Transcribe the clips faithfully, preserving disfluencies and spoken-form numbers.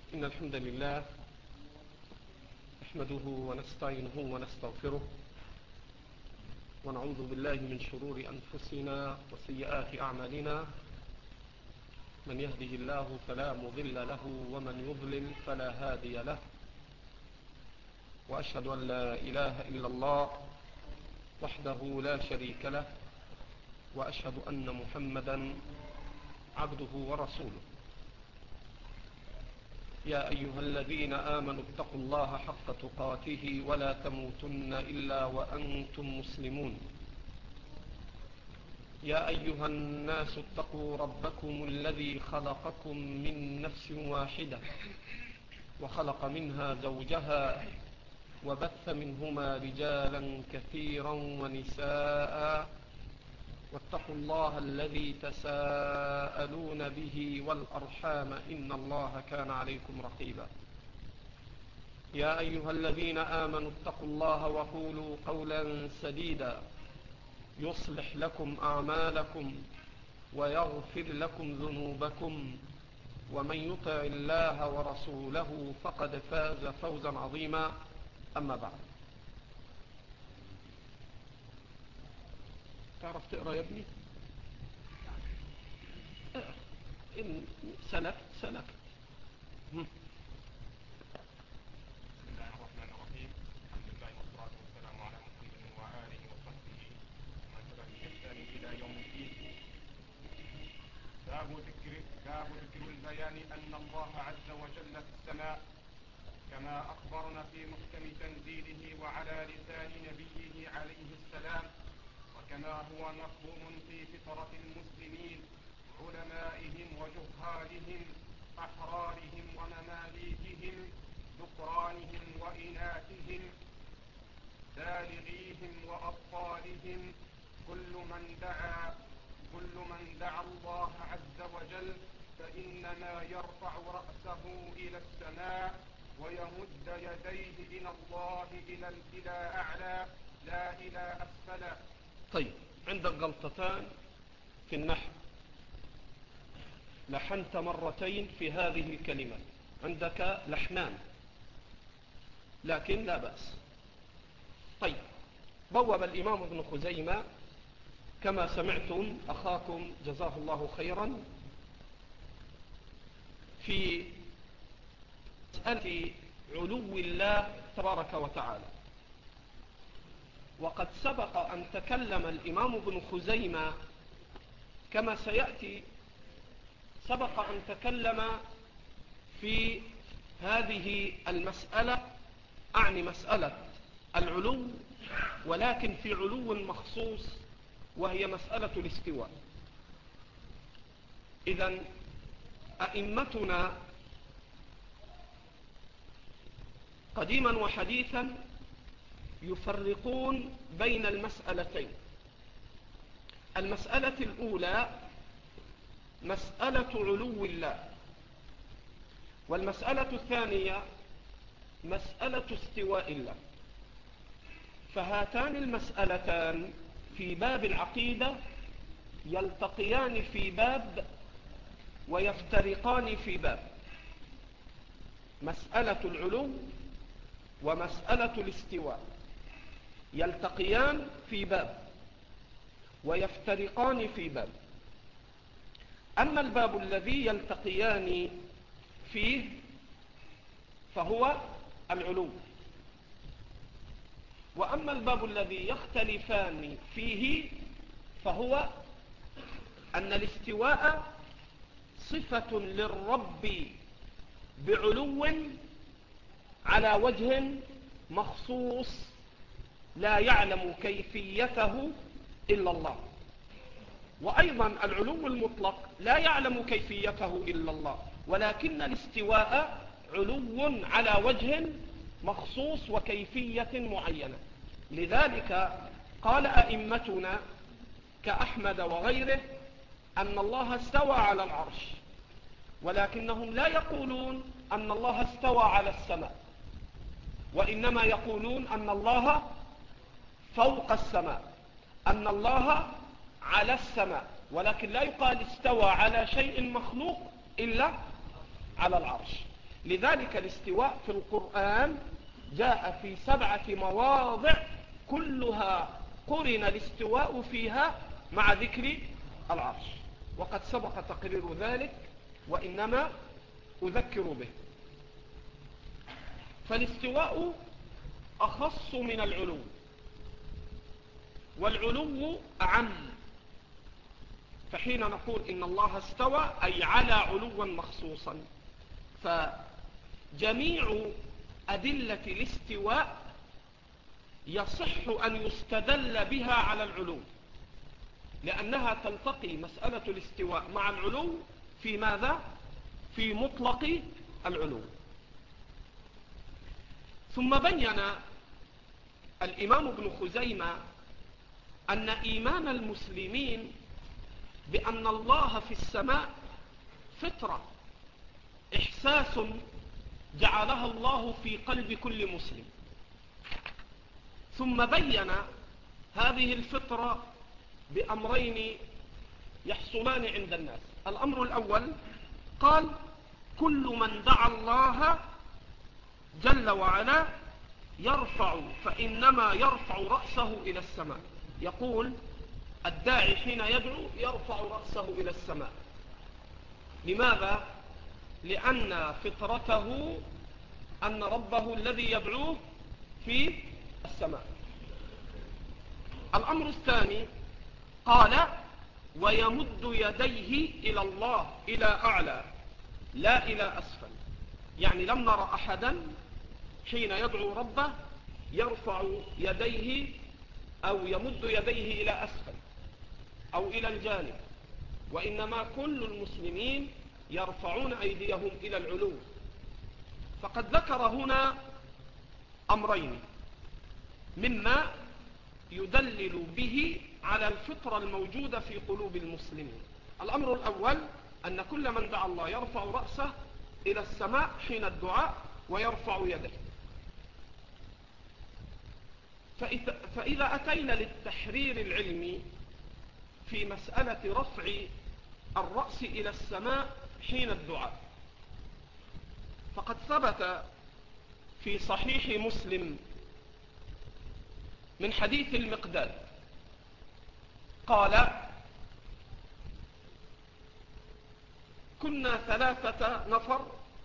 إن الحمد لله نحمده ونستعينه ونستغفره ونعوذ بالله من شرور أنفسنا وسيئات أعمالنا. من يهده الله فلا مضل له ومن يضلل فلا هادي له، وأشهد أن لا إله إلا الله وحده لا شريك له، وأشهد أن محمدا عبده ورسوله. يا أيها الذين آمنوا اتقوا الله حق تقاته ولا تموتن إلا وأنتم مسلمون. يا أيها الناس اتقوا ربكم الذي خلقكم من نفس واحدة وخلق منها زوجها وبث منهما رجالا كثيرا ونساء، واتقوا الله الذي تساءلون به والأرحام إن الله كان عليكم رقيبا. يا أيها الذين آمنوا اتقوا الله وقولوا قولا سديدا يصلح لكم أعمالكم ويغفر لكم ذنوبكم، ومن يطع الله ورسوله فقد فاز فوزا عظيما. أما بعد، تعرف تقرأ يا ابني؟ إن سلكت سلكت. بسم الله الرحمن الرحيم. الحمد لله والصلاة والسلام على محمد وآله وصحبه ومن تبعهم بإحسان إلى يوم الدين. باب ذكر باب ذكر البيان أن الله عز وجل في السماء، كما أخبرنا في محكم تنزيله وعلى لسان نبيه عليه السلام، وكما هو مفهوم في فطرة المسلمين علمائهم وجهالهم، أحرارهم ومماليكهم، ذكرانهم وإناثهم، بالغيهم وأطفالهم، كل من دعا كل من دعا الله عز وجل فإنما يرفع رأسه إلى السماء ويمد يديه إلى الله إلى إلى أعلى لا إلى أسفل. طيب، عندك غلطتان في النحو، لحنت مرتين في هذه الكلمة، عندك لحنان لكن لا بأس. طيب، بوب الإمام ابن خزيمة كما سمعتم أخاكم جزاه الله خيرا في مسألة علو الله تبارك وتعالى، وقد سبق أن تكلم الإمام ابن خزيمة كما سيأتي، سبق أن تكلم في هذه المسألة، أعني مسألة العلو، ولكن في علو مخصوص وهي مسألة الاستواء. إذن أئمتنا قديما وحديثا يفرقون بين المسألتين. المسألة الأولى مسألة علو الله، والمسألة الثانية مسألة استواء الله. فهاتان المسألتان في باب العقيدة يلتقيان في باب ويفترقان في باب. مسألة العلو ومسألة الاستواء يلتقيان في باب ويفترقان في باب. أما الباب الذي يلتقيان فيه فهو العلو، وأما الباب الذي يختلفان فيه فهو أن الاستواء صفة للرب بعلو على وجه مخصوص لا يعلم كيفيته إلا الله، وأيضا العلو المطلق لا يعلم كيفيته إلا الله، ولكن الاستواء علو على وجه مخصوص وكيفية معينة. لذلك قال أئمتنا كأحمد وغيره أن الله استوى على العرش، ولكنهم لا يقولون أن الله استوى على السماء، وإنما يقولون أن الله فوق السماء، أن الله على السماء، ولكن لا يقال استوى على شيء مخلوق إلا على العرش. لذلك الاستواء في القرآن جاء في سبعة مواضع كلها قرن الاستواء فيها مع ذكر العرش، وقد سبق تقرير ذلك وإنما أذكر به. فالاستواء أخص من العلو، والعلو أعم. فحين نقول إن الله استوى أي على علوا مخصوصا، فجميع أدلة الاستواء يصح أن يستدل بها على العلو، لأنها تلتقي مسألة الاستواء مع العلو في ماذا؟ في مطلق العلو. ثم بين الإمام ابن خزيمة أن إيمان المسلمين بأن الله في السماء فطرة، إحساس جعلها الله في قلب كل مسلم. ثم بين هذه الفطرة بأمرين يحصلان عند الناس. الأمر الأول قال: كل من دعا الله جل وعلا يرفع فإنما يرفع رأسه إلى السماء. يقول الداعي حين يدعو يرفع رأسه إلى السماء. لماذا؟ لأن فطرته أن ربه الذي يدعوه في السماء. الأمر الثاني قال: ويمد يديه إلى الله إلى أعلى لا إلى أسفل. يعني لم نرى أحدا حين يدعو ربه يرفع يديه أو يمد يديه إلى أسفل أو إلى الجانب، وإنما كل المسلمين يرفعون أيديهم إلى العلو. فقد ذكر هنا أمرين مما يدلل به على الفطرة الموجودة في قلوب المسلمين. الأمر الأول أن كل من دعا الله يرفع رأسه إلى السماء حين الدعاء ويرفع يديه. فإذا أتينا للتحرير العلمي في مسألة رفع الرأس إلى السماء حين الدعاء، فقد ثبت في صحيح مسلم من حديث المقداد قال: كنا ثلاثة نفر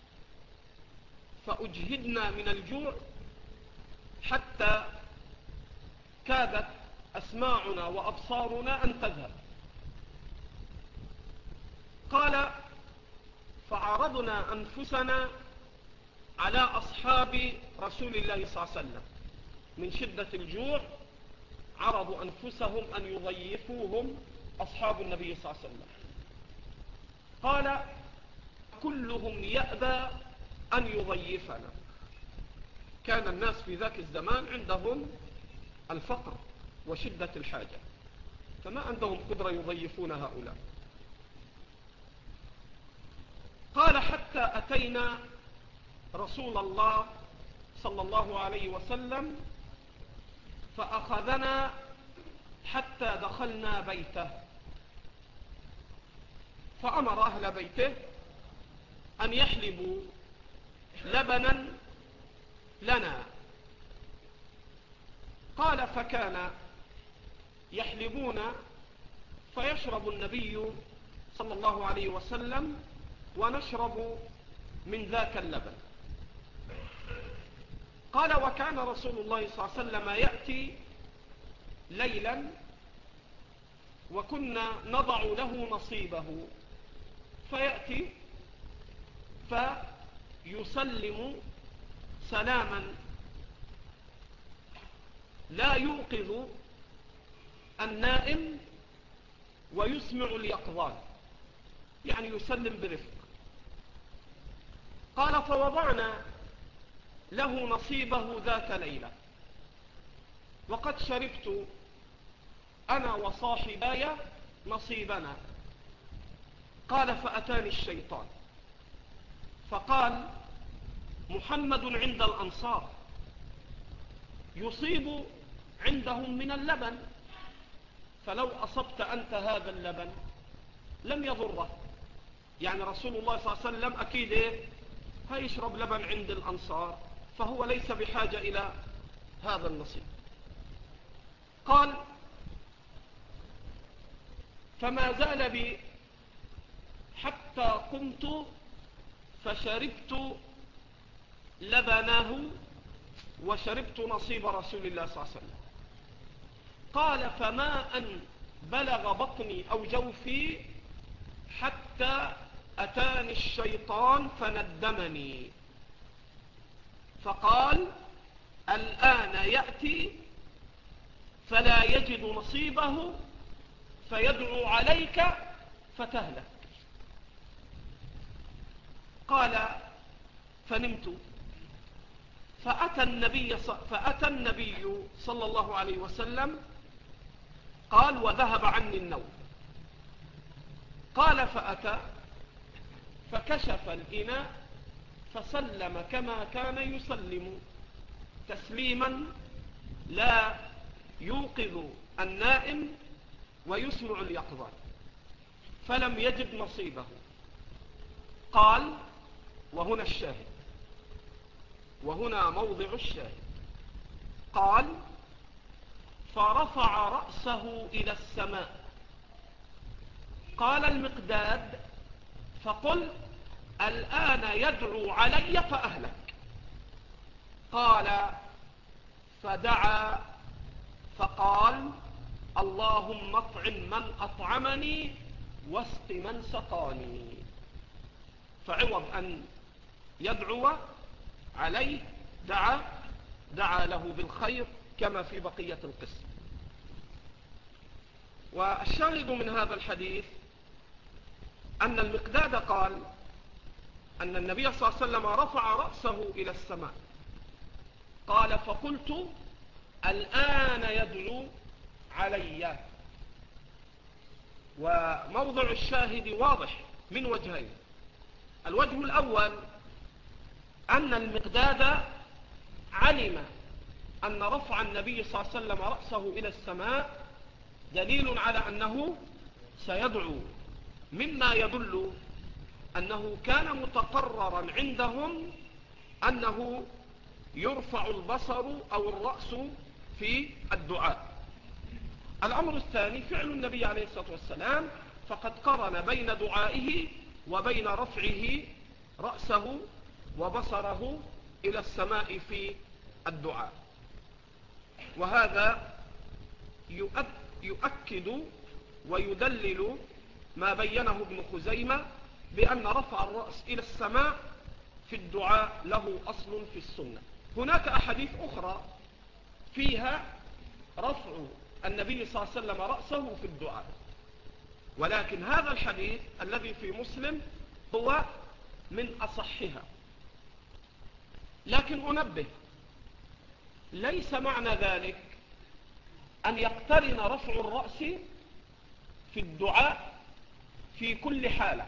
فأجهدنا من الجوع حتى كادت أسماعنا وأبصارنا أن تذهب. قال: فعرضنا أنفسنا على أصحاب رسول الله صلى الله عليه وسلم، من شدة الجوع عرضوا أنفسهم أن يضيفوهم أصحاب النبي صلى الله عليه وسلم. قال: كلهم يأبى أن يضيفنا. كان الناس في ذاك الزمان عندهم الفقر وشدة الحاجة، فما عندهم قدرة يضيفون هؤلاء. قال: حتى أتينا رسول الله صلى الله عليه وسلم فأخذنا حتى دخلنا بيته، فأمر أهل بيته أن يحلبوا لبنا لنا. قال: فكان يحلبون فيشرب النبي صلى الله عليه وسلم ونشرب من ذاك اللبن. قال: وكان رسول الله صلى الله عليه وسلم يأتي ليلا وكنا نضع له نصيبه، فيأتي فيسلم سلاما لا يوقظ النائم ويسمع اليقظان، يعني يسلم برفق. قال: فوضعنا له نصيبه ذات ليلة، وقد شربت أنا وصاحباي نصيبنا. قال: فأتاني الشيطان فقال: محمد عند الأنصار يصيب عندهم من اللبن، فلو أصبت أنت هذا اللبن لم يضره. يعني رسول الله صلى الله عليه وسلم أكيد إيه؟ فيشرب لبن عند الأنصار، فهو ليس بحاجة إلى هذا النصيب. قال: فما زال بي حتى قمت فشربت لبنه وشربت نصيب رسول الله صلى الله عليه وسلم. قال: فما أن بلغ بطني أو جوفي حتى أتاني الشيطان فندمني، فقال: الآن يأتي فلا يجد نصيبه فيدعو عليك فتهلك. قال: فنمت فأتى النبي, فأتى النبي صلى الله عليه وسلم. قال: وذهب عني النوم. قال: فأتى فكشف الإناء فسلم كما كان يسلم تسليما لا يوقظ النائم ويسمع اليقظان، فلم يجد نصيبه. قال: وهنا الشاهد، وهنا موضع الشاهد. قال: فرفع رأسه إلى السماء. قال المقداد: فقل الآن يدعو علي فأهلك. قال: فدعا فقال: اللهم اطعم من أطعمني واسق من سقاني. فعوض أن يدعو عليه دعا دعا له بالخير كما في بقية القصة. والشاهد من هذا الحديث أن المقداد قال أن النبي صلى الله عليه وسلم رفع رأسه إلى السماء. قال: فقلت الآن يدعو علي. وموضع الشاهد واضح من وجهين. الوجه الأول أن المقداد علم أن رفع النبي صلى الله عليه وسلم رأسه إلى السماء دليل على أنه سيدعو، مما يدل أنه كان متقررا عندهم أنه يرفع البصر أو الرأس في الدعاء. الأمر الثاني فعل النبي عليه الصلاة والسلام، فقد قرن بين دعائه وبين رفعه رأسه وبصره إلى السماء في الدعاء. وهذا يؤكد ويدلل ما بينه ابن خزيمة بأن رفع الرأس إلى السماء في الدعاء له أصل في السنة. هناك أحاديث أخرى فيها رفع النبي صلى الله عليه وسلم رأسه في الدعاء، ولكن هذا الحديث الذي في مسلم هو من أصحها. لكن أنبه، ليس معنى ذلك أن يقترن رفع الرأس في الدعاء في كل حالة،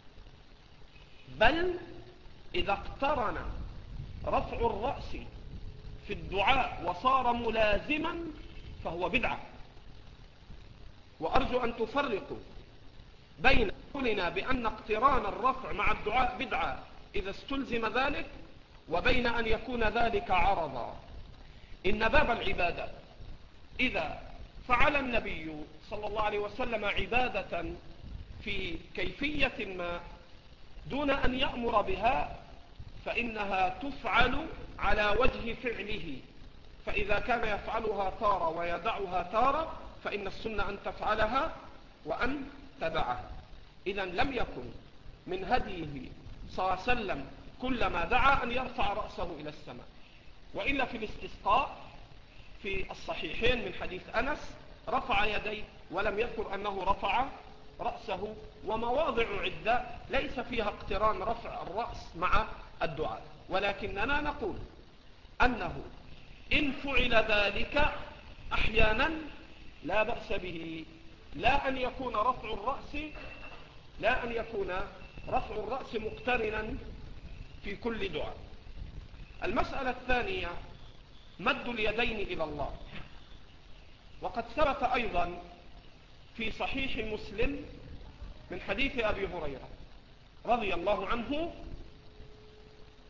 بل إذا اقترن رفع الرأس في الدعاء وصار ملازما فهو بدعة. وأرجو أن تفرقوا بين قولنا بأن اقتران الرفع مع الدعاء بدعة إذا استلزم ذلك، وبين أن يكون ذلك عرضا. إن باب العبادة إذا فعل النبي صلى الله عليه وسلم عبادة في كيفية ما دون أن يأمر بها فإنها تفعل على وجه فعله، فإذا كان يفعلها تارة ويدعها تارة فإن السنة أن تفعلها وأن تدعها. إذا لم يكن من هديه صلى الله عليه وسلم كلما دعا أن يرفع رأسه إلى السماء، وإلا في الاستسقاء في الصحيحين من حديث أنس رفع يديه ولم يذكر أنه رفع رأسه. ومواضع عدة ليس فيها اقتران رفع الرأس مع الدعاء، ولكننا نقول أنه إن فعل ذلك أحيانا لا بأس به، لا أن يكون رفع الرأس لا أن يكون رفع الرأس مقترنا في كل دعاء. المسألة الثانية مد اليدين إلى الله. وقد ثبت أيضا في صحيح مسلم من حديث أبي هريرة رضي الله عنه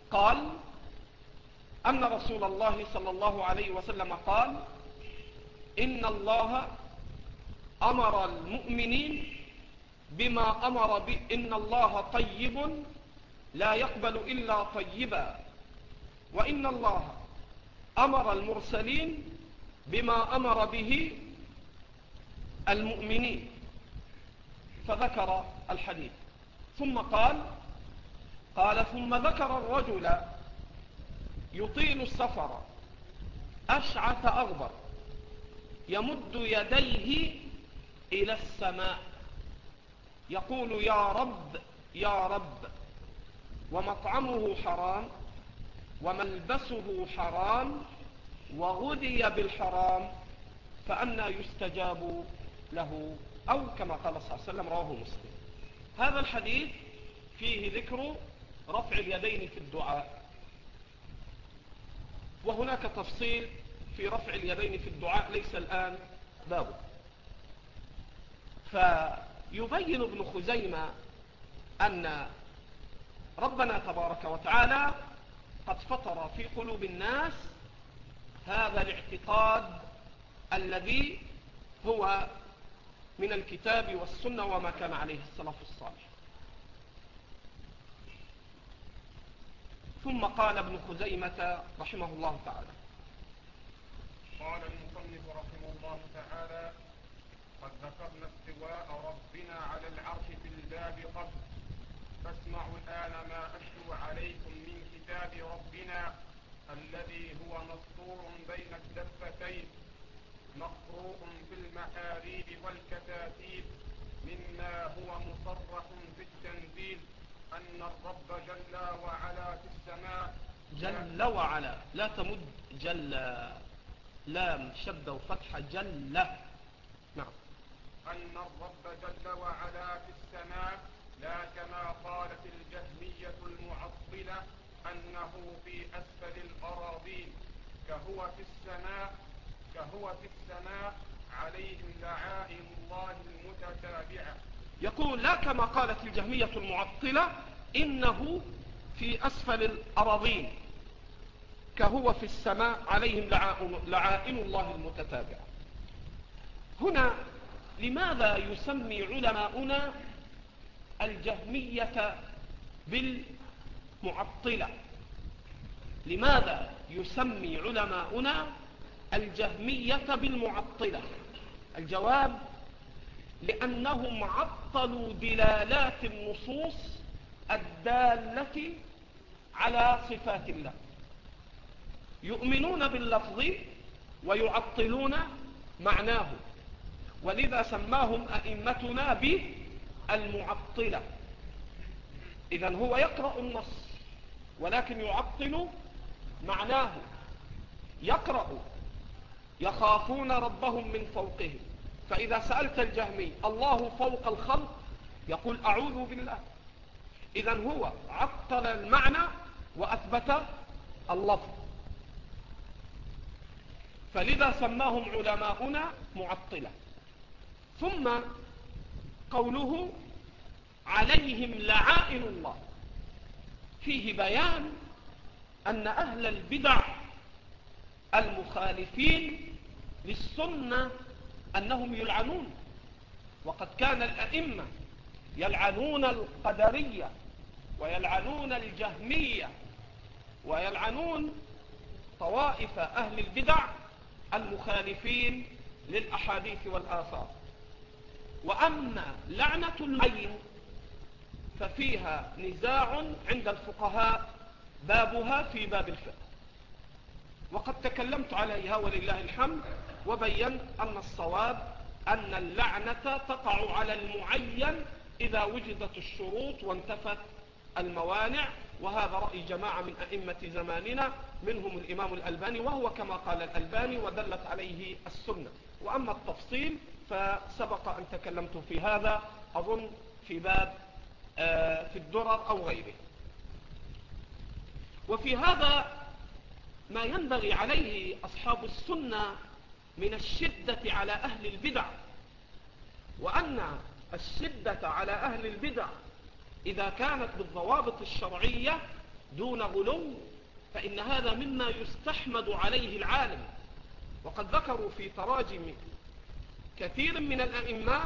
قال أن رسول الله صلى الله عليه وسلم قال إن الله أمر المؤمنين بما أمر به، إن الله طيب لا يقبل إلا طيبا، وإن الله أمر المرسلين بما أمر به المؤمنين، فذكر الحديث. ثم قال قال ثم ذكر الرجل يطيل السفر أشعث أغبر يمد يديه إلى السماء يقول يا رب يا رب، ومطعمه حرام وملبسه حرام وغذي بالحرام، فأنى يستجاب له، أو كما قال صلى الله عليه وسلم، رواه مسلم. هذا الحديث فيه ذكر رفع اليدين في الدعاء، وهناك تفصيل في رفع اليدين في الدعاء ليس الآن بابه. فيبين ابن خزيمة أن ربنا تبارك وتعالى قد فطر في قلوب الناس هذا الاعتقاد الذي هو من الكتاب والسنة وما كان عليه السلف الصالح. ثم قال ابن خزيمة رحمه الله تعالى: قال المصنف رحمه الله تعالى: قد ذكرنا استواء ربنا على العرش في الباب قبل، فاسمعوا الآن ما أتلو عليكم من كتاب ربنا الذي هو مسطور بين الدفتين مقروء في المحاريب والكتاتيب، مما هو مصرح في التنزيل أن الرب جل وعلا في السماء جل وعلا، لا تمد جل، لام شد وفتحة جل. نعم. أن الرب جل وعلا في السماء، لا كما قالت الجهمية المعطلة أنه في أسفل الأراضين، كهو في السماء كهو في السماء عليهم لعائن الله المتتابعة. يقول لا كما قالت الجهمية المعطلة إنه في أسفل الأراضين، كهو في السماء عليهم لعائن الله المتتابعة. هنا لماذا يسمي علماؤنا الجهمية بالمعطلة؟ لماذا يسمي علماؤنا الجهمية بالمعطلة؟ الجواب: لأنهم عطلوا دلالات النصوص الدالة على صفات الله، يؤمنون باللفظ ويعطلون معناه، ولذا سماهم أئمتنا بالمعطلة. إذن هو يقرأ النص ولكن يعطل معناه. يقرأ يخافون ربهم من فوقهم، فإذا سألت الجهمي الله فوق الخلق يقول أعوذ بالله. إذن هو عطل المعنى وأثبت اللفظ، فلذا سماهم علماؤنا معطلة. ثم قوله عليهم لعائن الله فيه بيان أن أهل البدع المخالفين للسنة أنهم يلعنون، وقد كان الأئمة يلعنون القدرية ويلعنون الجهمية ويلعنون طوائف أهل البدع المخالفين للأحاديث والآثار. وأما لعنة العين ففيها نزاع عند الفقهاء، بابها في باب الفقه، وقد تكلمت عليها ولله الحمد، وبينت أن الصواب أن اللعنة تقع على المعين إذا وجدت الشروط وانتفت الموانع، وهذا رأي جماعة من أئمة زماننا منهم الإمام الألباني، وهو كما قال الألباني ودلت عليه السنة. وأما التفصيل فسبق أن تكلمت في هذا أظن في باب في الدرر أو غيره. وفي هذا ما ينبغي عليه أصحاب السنة من الشدة على أهل البدع، وأن الشدة على أهل البدع إذا كانت بالضوابط الشرعية دون غلو فإن هذا مما يستحمد عليه العالم. وقد ذكروا في تراجم كثير من الأئمة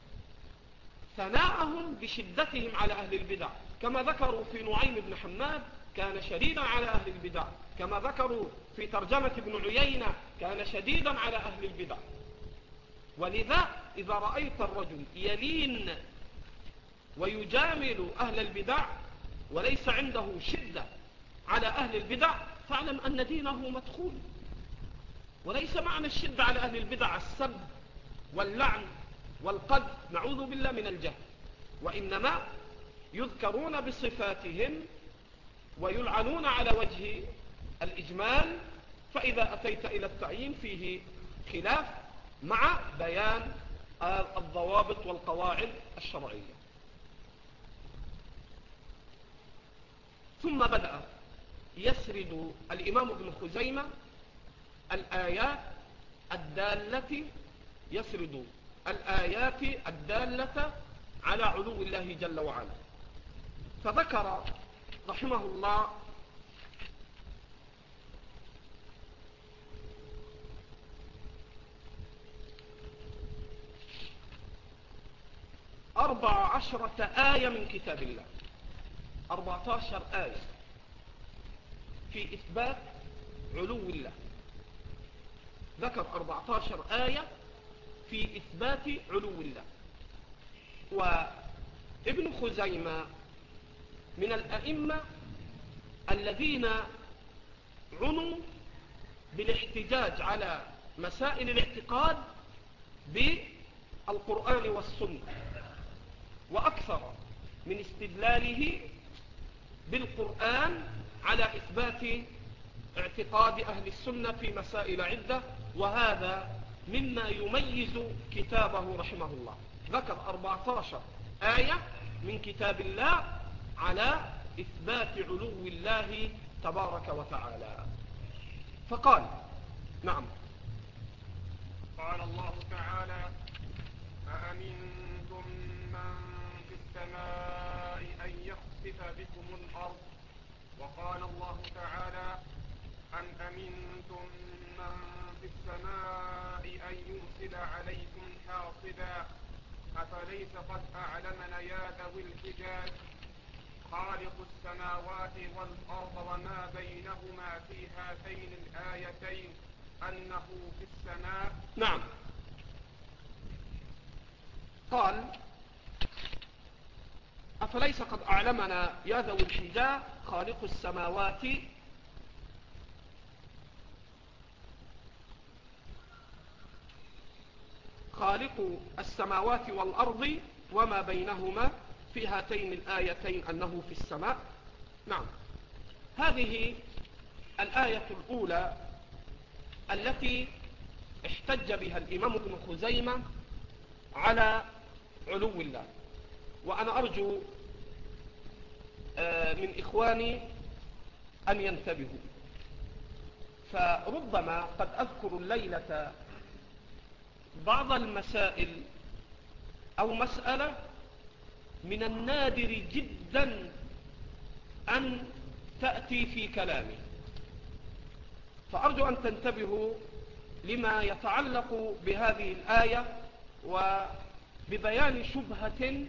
ثناءهم بشدتهم على أهل البدع، كما ذكروا في نعيم بن حماد كان شديدا على أهل البدع، كما ذكروا في ترجمة ابن عيينة كان شديدا على أهل البدع. ولذا إذا رأيت الرجل يلين ويجامل أهل البدع وليس عنده شدة على أهل البدع فاعلم أن دينه مدخول. وليس معنى الشدة على أهل البدع السب واللعن والقذف، نعوذ بالله من الجهل، وإنما يذكرون بصفاتهم ويلعنون على وجه الإجمال، فإذا أتيت إلى التعيين فيه خلاف مع بيان الضوابط والقواعد الشرعية. ثم بدأ يسرد الإمام ابن خزيمة الآيات الدالة يسرد الآيات الدالة على علو الله جل وعلا. فذكر رحمه الله أربع عشرة آية من كتاب الله، أربعة عشر آية في إثبات علو الله. ذكر أربعة عشر آية في إثبات علو الله. وابن خزيمة من الأئمة الذين عنوا بالاحتجاج على مسائل الاعتقاد بالقرآن والسنة، وأكثر من استدلاله بالقرآن على إثبات اعتقاد أهل السنة في مسائل عدة، وهذا مما يميز كتابه رحمه الله. ذكر أربعة عشر آية من كتاب الله على إثبات علو الله تبارك وتعالى. فقال نعم. قال الله تعالى: أأمنتم من في السماء أن يخسف بكم الأرض. وقال الله تعالى: أم أمنتم من في السماء أن يرسل عليكم حاصبا أفليس قد أعلمنا يا ذوي الحجاج خالق السماوات والأرض وما بينهما في هاتين الآيتين أنه في السماء. نعم. قال: أفليس قد أعلمنا يا ذوي الحجاج خالق السماوات خالق السماوات والأرض وما بينهما في هاتين الآيتين أنه في السماء. نعم. هذه الآية الأولى التي احتج بها الإمام ابن خزيمة على علو الله. وأنا أرجو من إخواني أن ينتبهوا، فربما قد أذكر الليلة بعض المسائل أو مسألة من النادر جدا أن تأتي في كلامي، فأرجو أن تنتبهوا لما يتعلق بهذه الآية وببيان شبهة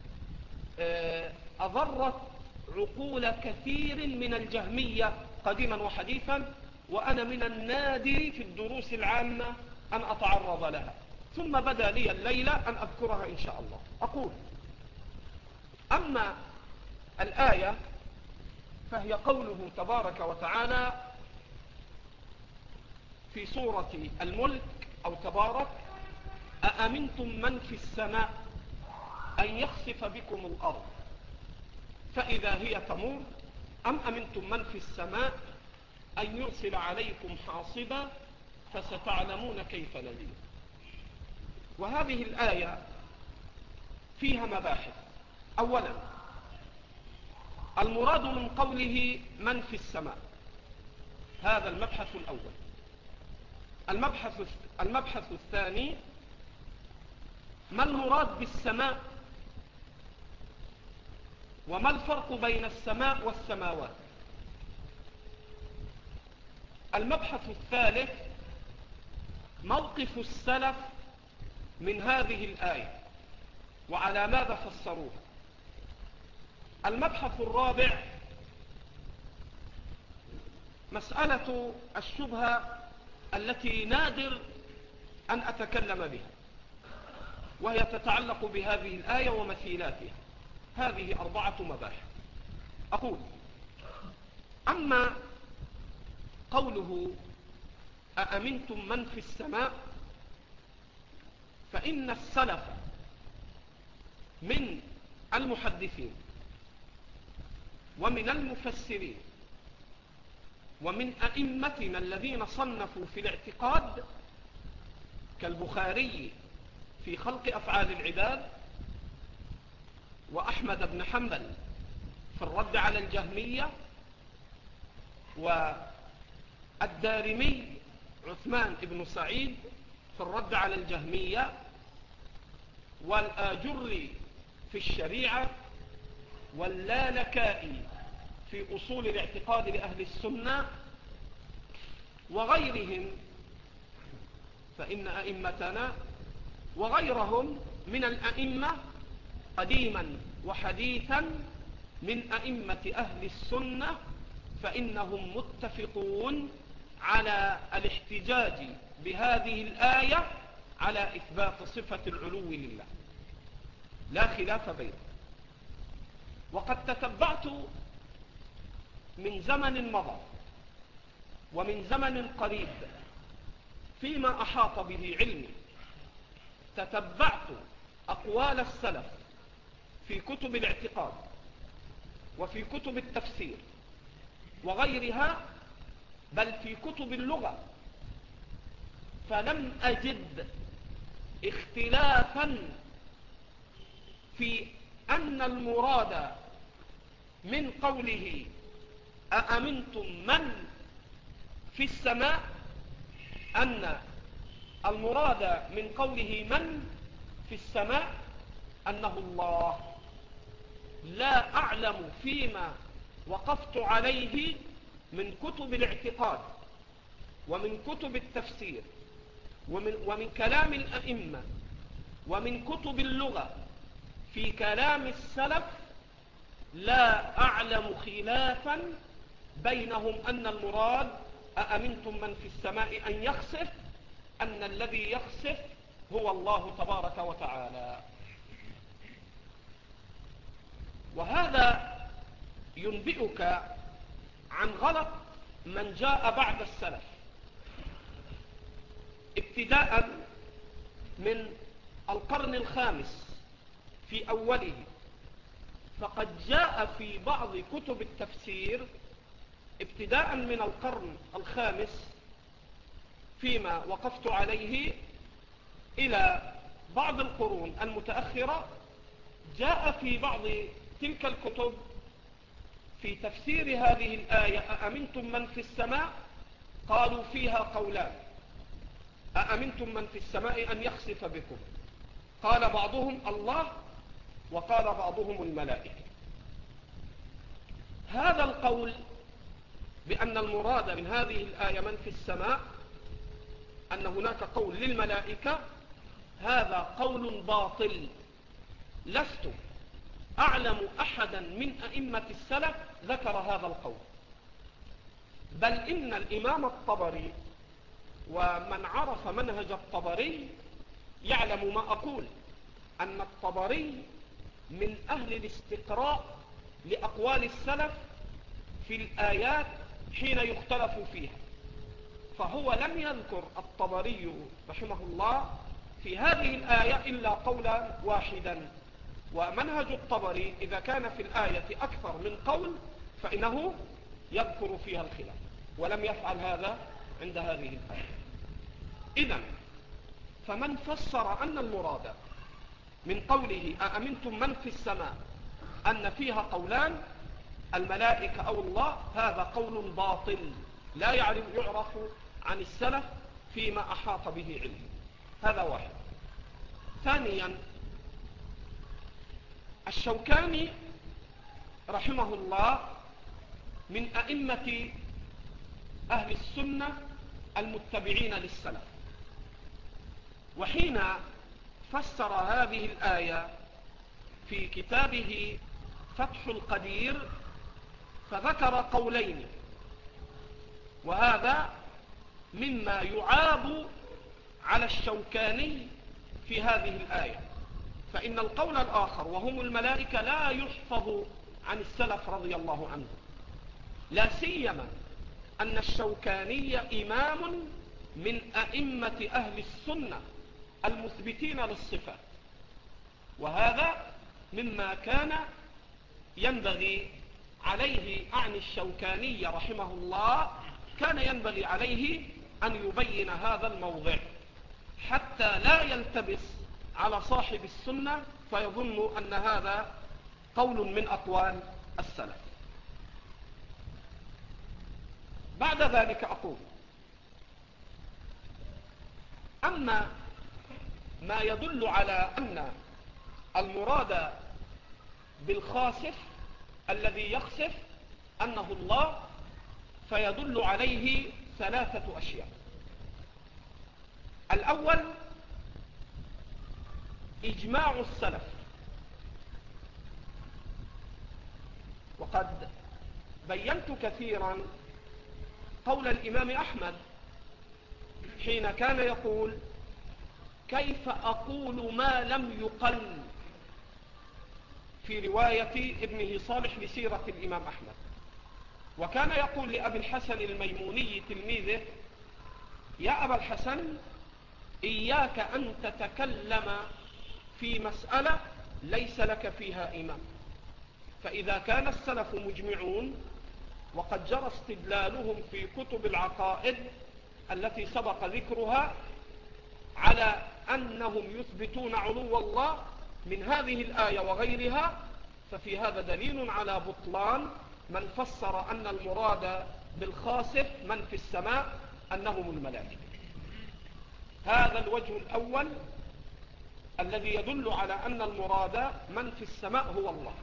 أضرت عقول كثير من الجهمية قديما وحديثا، وأنا من النادر في الدروس العامة أن أتعرض لها، ثم بدا لي الليلة أن أذكرها إن شاء الله. أقول: أما الآية فهي قوله تبارك وتعالى في سورة الملك أو تبارك: أأمنتم من في السماء أن يخسف بكم الأرض فإذا هي تمور أم أمنتم من في السماء أن يرسل عليكم حاصبا فستعلمون كيف نذير. وهذه الآية فيها مباحث. أولا، المراد من قوله من في السماء، هذا المبحث الأول. المبحث, المبحث الثاني: ما المراد بالسماء وما الفرق بين السماء والسماوات. المبحث الثالث موقف السلف من هذه الآية وعلى ماذا فسروها. المبحث الرابع مسألة الشبهة التي نادر أن أتكلم بها، وهي تتعلق بهذه الآية ومثيلاتها. هذه أربعة مباحث. أقول: أما قوله أأمنتم من في السماء، فإن السلف من المحدثين ومن المفسرين ومن أئمتنا الذين صنفوا في الاعتقاد كالبخاري في خلق أفعال العباد، وأحمد بن حنبل في الرد على الجهمية، والدارمي عثمان بن سعيد في الرد على الجهمية، والآجري في الشريعة، واللالكائي في أصول الاعتقاد لأهل السنة وغيرهم، فإن أئمتنا وغيرهم من الأئمة قديما وحديثا من أئمة أهل السنة، فإنهم متفقون على الاحتجاج بهذه الآية على إثبات صفة العلو لله، لا خلاف بينهم. وقد تتبعت من زمن مضى ومن زمن قريب فيما أحاط به علمي، تتبعت أقوال السلف في كتب الاعتقاد وفي كتب التفسير وغيرها، بل في كتب اللغة، فلم أجد اختلافا في أن المراد من قوله أأمنتم من في السماء، أن المراد من قوله من في السماء أنه الله. لا أعلم فيما وقفت عليه من كتب الاعتقاد ومن كتب التفسير ومن, ومن كلام الأئمة ومن كتب اللغة في كلام السلف، لا أعلم خلافا بينهم أن المراد أأمنتم من في السماء أن يخسف، أن الذي يخسف هو الله تبارك وتعالى. وهذا ينبئك عن غلط من جاء بعد السلف، ابتداء من القرن الخامس في أوله، فقد جاء في بعض كتب التفسير ابتداء من القرن الخامس فيما وقفت عليه إلى بعض القرون المتأخرة، جاء في بعض تلك الكتب في تفسير هذه الآية أأمنتم من في السماء، قالوا فيها قولان: أأمنتم من في السماء أن يخسف بكم، قال بعضهم الله وقال بعضهم الملائكة. هذا القول بأن المراد من هذه الآية من في السماء أن هناك قول للملائكة، هذا قول باطل. لست أعلم أحدا من أئمة السلف ذكر هذا القول، بل إن الإمام الطبري ومن عرف منهج الطبري يعلم ما أقول، أن الطبري من أهل الاستقراء لأقوال السلف في الآيات حين يختلف فيها، فهو لم يذكر الطبري رحمه الله في هذه الآية إلا قولا واحدا. ومنهج الطبري إذا كان في الآية أكثر من قول فإنه يذكر فيها الخلاف، ولم يفعل هذا عند هذه الآية. إذن فمن فسر أن المراد من قوله أأمنتم من في السماء أن فيها قولان، الملائكة أو الله، هذا قول باطل لا يعرف يعرف عن السلف فيما أحاط به علم. هذا واحد. ثانيا، الشوكاني رحمه الله من أئمة أهل السنة المتبعين للسلف. وحين فسر هذه الآية في كتابه فتح القدير فذكر قولين، وهذا مما يعاب على الشوكاني في هذه الآية. فإن القول الآخر وهم الملائكة لا يحفظ عن السلف رضي الله عنهم، لا سيما أن الشوكاني إمام من أئمة أهل السنة المثبتين للصفات، وهذا مما كان ينبغي عليه، أعني الشوكاني رحمه الله، كان ينبغي عليه أن يبين هذا الموضع حتى لا يلتبس على صاحب السنة فيظن أن هذا قول من أقوال السلف. بعد ذلك أقول: أما ما يدل على أن المراد بالخاسف الذي يخسف أنه الله، فيدل عليه ثلاثة أشياء. الأول إجماع السلف، وقد بينت كثيرا قول الإمام أحمد حين كان يقول: كيف أقول ما لم يقل، في رواية ابنه صالح لسيرة الإمام أحمد. وكان يقول لأبي الحسن الميموني تلميذه: يا أبا الحسن، إياك أن تتكلم في مسألة ليس لك فيها إمام، فإذا كان السلف مجمعون وقد جرى استدلالهم في كتب العقائد التي سبق ذكرها على أنهم يثبتون علو الله من هذه الآية وغيرها، ففي هذا دليل على بطلان من فسر أن المراد بالخاسف من في السماء أنهم الملائكة. هذا الوجه الأول الذي يدل على أن المراد من في السماء هو الله،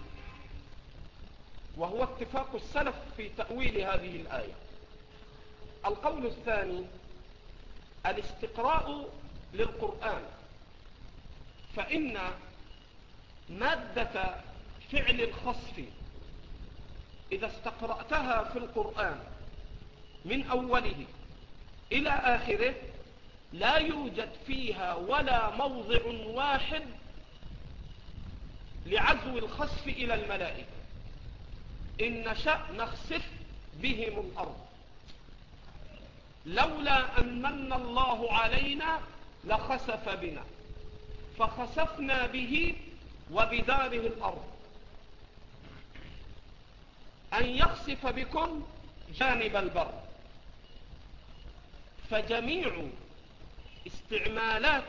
وهو اتفاق السلف في تأويل هذه الآية. القول الثاني الاستقراء للقرآن، فإن مادة فعل الخسف إذا استقرأتها في القرآن من أوله إلى آخره لا يوجد فيها ولا موضع واحد لعزو الخسف إلى الملائكة. إن نشأ نخسف بهم الأرض، لولا أن من الله علينا لخسف بنا فخسفنا به وبداره الأرض. أن يخسف بكم جانب البر. فجميع استعمالات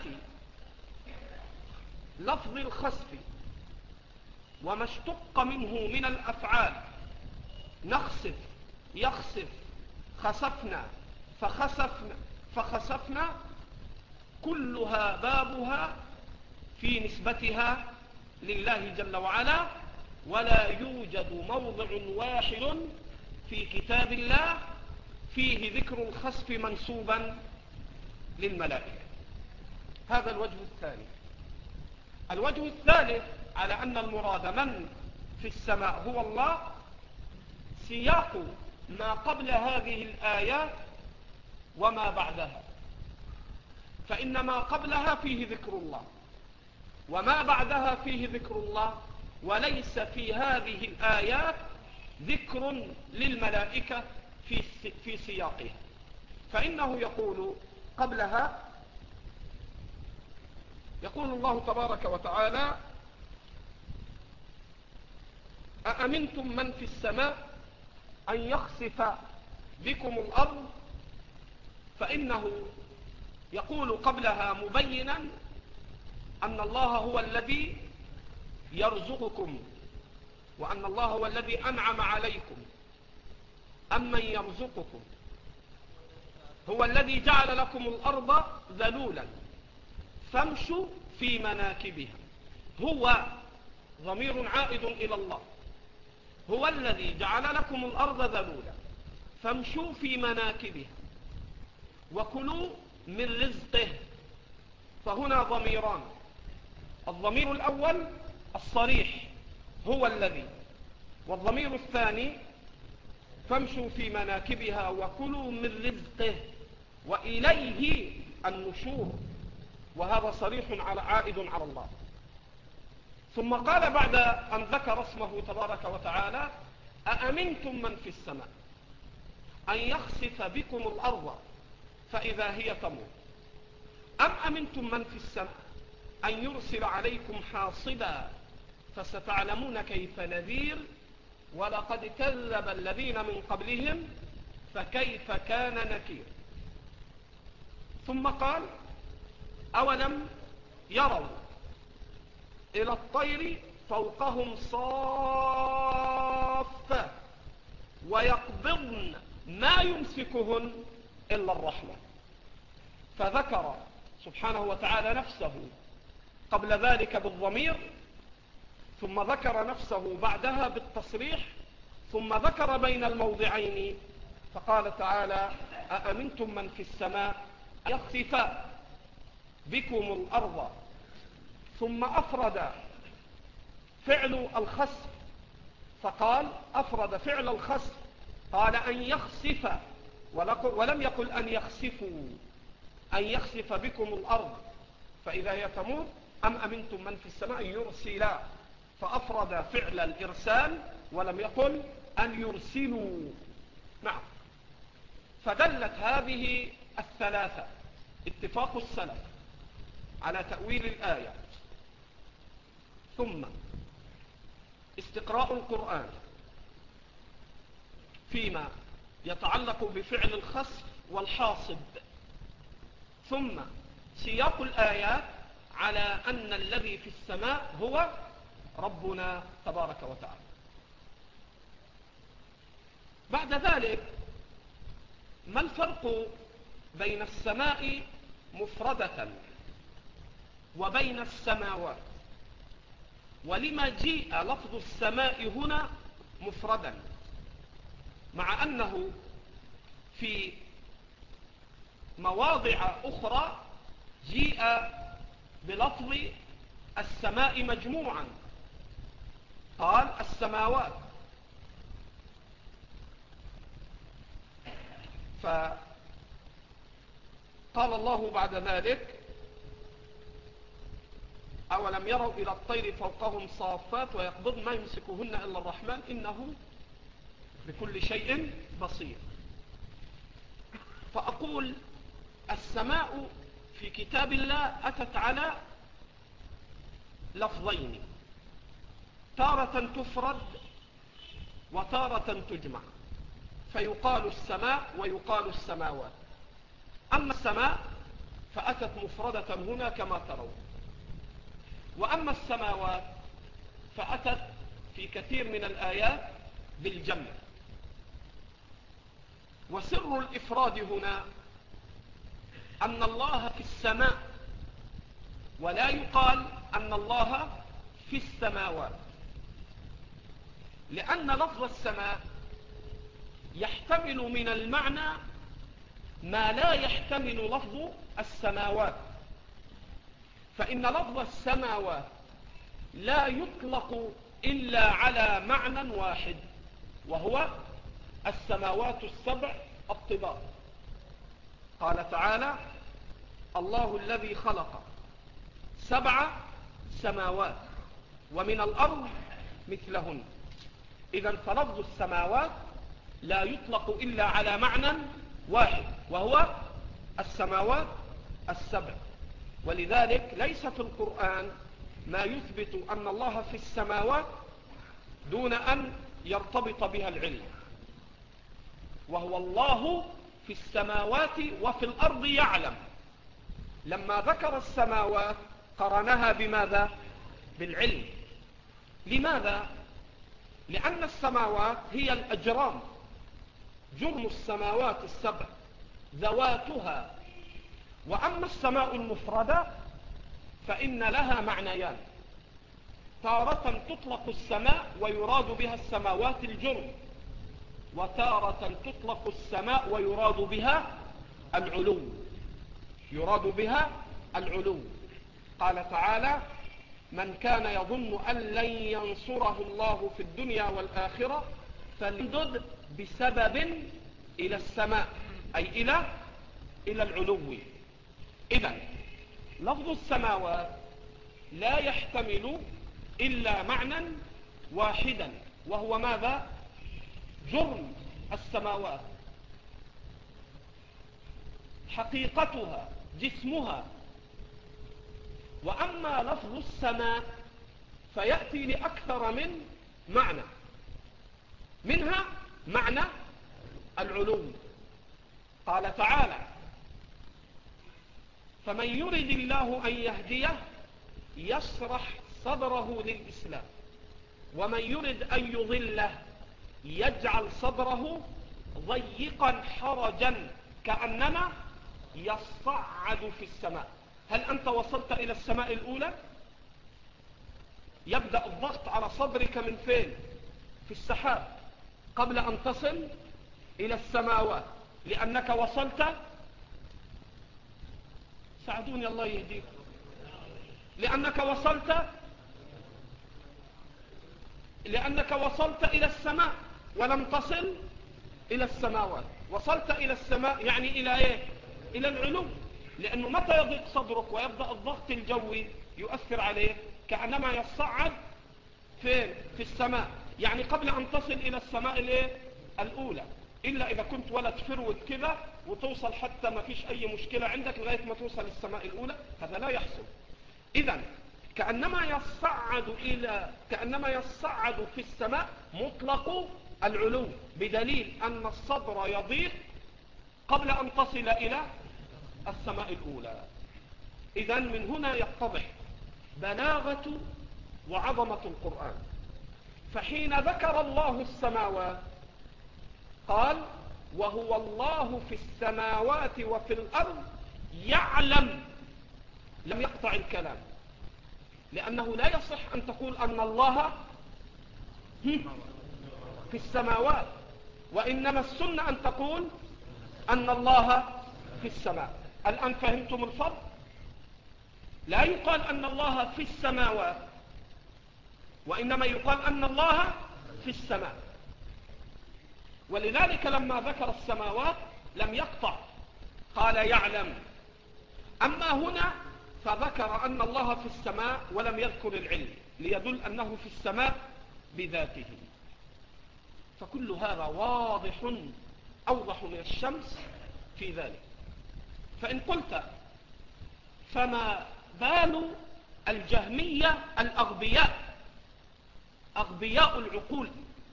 لفظ الخسف وما اشتق منه من الأفعال، نخسف، يخسف، خسفنا، فخسفنا، فخسفنا، كلها بابها في نسبتها لله جل وعلا، ولا يوجد موضع واحد في كتاب الله فيه ذكر الخسف منسوبا للملائكة. هذا الوجه الثاني. الوجه الثالث على أن المراد من في السماء هو الله سياق ما قبل هذه الآيات وما بعدها، فإن ما قبلها فيه ذكر الله وما بعدها فيه ذكر الله، وليس في هذه الآيات ذكر للملائكة في في سياقها. فإنه يقول قبلها، يقول الله تبارك وتعالى: أأمنتم من في السماء أن يخسف بكم الأرض. فإنه يقول قبلها مبينا أن الله هو الذي يرزقكم، وأن الله هو الذي أنعم عليكم. أمن يرزقكم هو الذي جعل لكم الأرض ذلولا فامشوا في مناكبها. هو ضمير عائد إلى الله، هو الذي جعل لكم الأرض ذلولا فامشوا في مناكبها وكلوا من رزقه. فهنا ضميران، الضمير الأول الصريح هو الذي، والضمير الثاني فامشوا في مناكبها وكلوا من رزقه وإليه النشور، وهذا صريح على عائد على الله. ثم قال بعد أن ذكر اسمه تبارك وتعالى: أأمنتم من في السماء أن يخسف بكم الأرض فإذا هي تمور، أم أمنتم من في السماء أن يرسل عليكم حاصبا فستعلمون كيف نذير ولقد كذب الذين من قبلهم فكيف كان نكير. ثم قال: أولم يروا إلى الطير فوقهم صافات ويقبضن ما يمسكهن إلا الرحمن. فذكر سبحانه وتعالى نفسه قبل ذلك بالضمير، ثم ذكر نفسه بعدها بالتصريح، ثم ذكر بين الموضعين فقال تعالى: أأمنتم من في السماء يخسف بكم الأرض، ثم أفرد فعل الخسف فقال أفرد فعل الخسف، قال أن يخسف ولم يقل أن يخسفوا، أن يخسف بكم الأرض فإذا هي تمور، أم أمنتم من في السماء يرسلا، فأفرد فعل الإرسال ولم يقل أن يرسلوا. نعم. فدلت هذه الثلاثة اتفاق السلف على تأويل الآية، ثم استقراء القرآن فيما يتعلق بفعل الخسف والحاصب، ثم سياق الآيات على أن الذي في السماء هو ربنا تبارك وتعالى. بعد ذلك ما الفرق بين السماء مفردة وبين السماوات؟ ولما جيء لفظ السماء هنا مفردا مع أنه في مواضع أخرى جيء بلفظ السماء مجموعا، قال السماوات. فقال الله بعد ذلك: أولم يروا إلى الطير فوقهم صافات ويقبضن ما يمسكهن إلا الرحمن إنه بكل شيء بصير. فأقول السماء في كتاب الله أتت على لفظين، تارة تفرد وتارة تجمع، فيقال السماء ويقال السماوات. أما السماء فأتت مفردة هنا كما ترون، وأما السماوات فأتت في كثير من الآيات بالجمع. وسر الإفراد هنا أن الله في السماء، ولا يقال أن الله في السماوات، لأن لفظ السماء يحتمل من المعنى ما لا يحتمل لفظ السماوات. فإن لفظ السماوات لا يطلق إلا على معنى واحد، وهو السماوات السبع الطباق. قال تعالى: الله الذي خلق سبع سماوات ومن الأرض مثلهن. إذن فلفظ السماوات لا يطلق إلا على معنى واحد، وهو السماوات السبع. ولذلك ليس في القرآن ما يثبت أن الله في السماوات دون أن يرتبط بها العلم، وهو الله في السماوات وفي الأرض يعلم. لما ذكر السماوات قرنها بماذا؟ بالعلم. لماذا؟ لأن السماوات هي الأجرام، جرم السماوات السبع ذواتها. وأما السماء المفردة فإن لها معنيان، تارة تطلق السماء ويراد بها السماوات الجرم، وتارة تطلق السماء ويراد بها العلو، يراد بها العلو. قال تعالى: من كان يظن أن لن ينصره الله في الدنيا والآخرة فليمدد بسبب إلى السماء، أي إلى إلى العلو. إذن لفظ السماوات لا يحتمل إلا معنى واحدا، وهو ماذا؟ جرم السماوات، حقيقتها، جسمها. وأما لفظ السماء فيأتي لأكثر من معنى، منها معنى العلو. قال تعالى: فمن يرد الله أن يهديه يشرح صدره للإسلام، ومن يرد أن يضله يجعل صدره ضيقا حرجا كأنما يصعد في السماء. هل أنت وصلت إلى السماء الأولى؟ يبدأ الضغط على صدرك من فين؟ في السحاب، قبل أن تصل إلى السماوات، لأنك وصلت. ساعدوني الله يهديك. لأنك وصلت لأنك وصلت إلى السماء ولم تصل إلى السماوات. وصلت إلى السماء يعني إلى إيه؟ إلى العلو. لأنه متى يضيق صدرك ويبدأ الضغط الجوي يؤثر عليك كأنما يصعد فين؟ في السماء، يعني قبل أن تصل إلى السماء الإيه؟ الأولى. إلا إذا كنت ولد فرود كذا وتوصل حتى ما فيش أي مشكلة عندك لغاية ما توصل السماء الأولى، هذا لا يحصل. إذن كأنما يصعد إلى كأنما يصعد في السماء مطلق العلو، بدليل أن الصدر يضيق قبل أن تصل إلى السماء الأولى. إذن من هنا يتضح بلاغة وعظمة القرآن. فحين ذكر الله السماوات قال: وهو الله في السماوات وفي الأرض يعلم. لم يقطع الكلام، لأنه لا يصح أن تقول أن الله في السماوات، وإنما السنة أن تقول أن الله في السماء. الآن فهمتم الفرق؟ لا يقال أن الله في السماوات، وإنما يقال أن الله في السماء. ولذلك لما ذكر السماوات لم يقطع، قال يعلم. أما هنا فذكر أن الله في السماء ولم يذكر العلم، ليدل أنه في السماء بذاته. فكل هذا واضح أوضح من الشمس في ذلك. فإن قلت: فما بال الجهمية الأغبياء، أغبياء العقول؟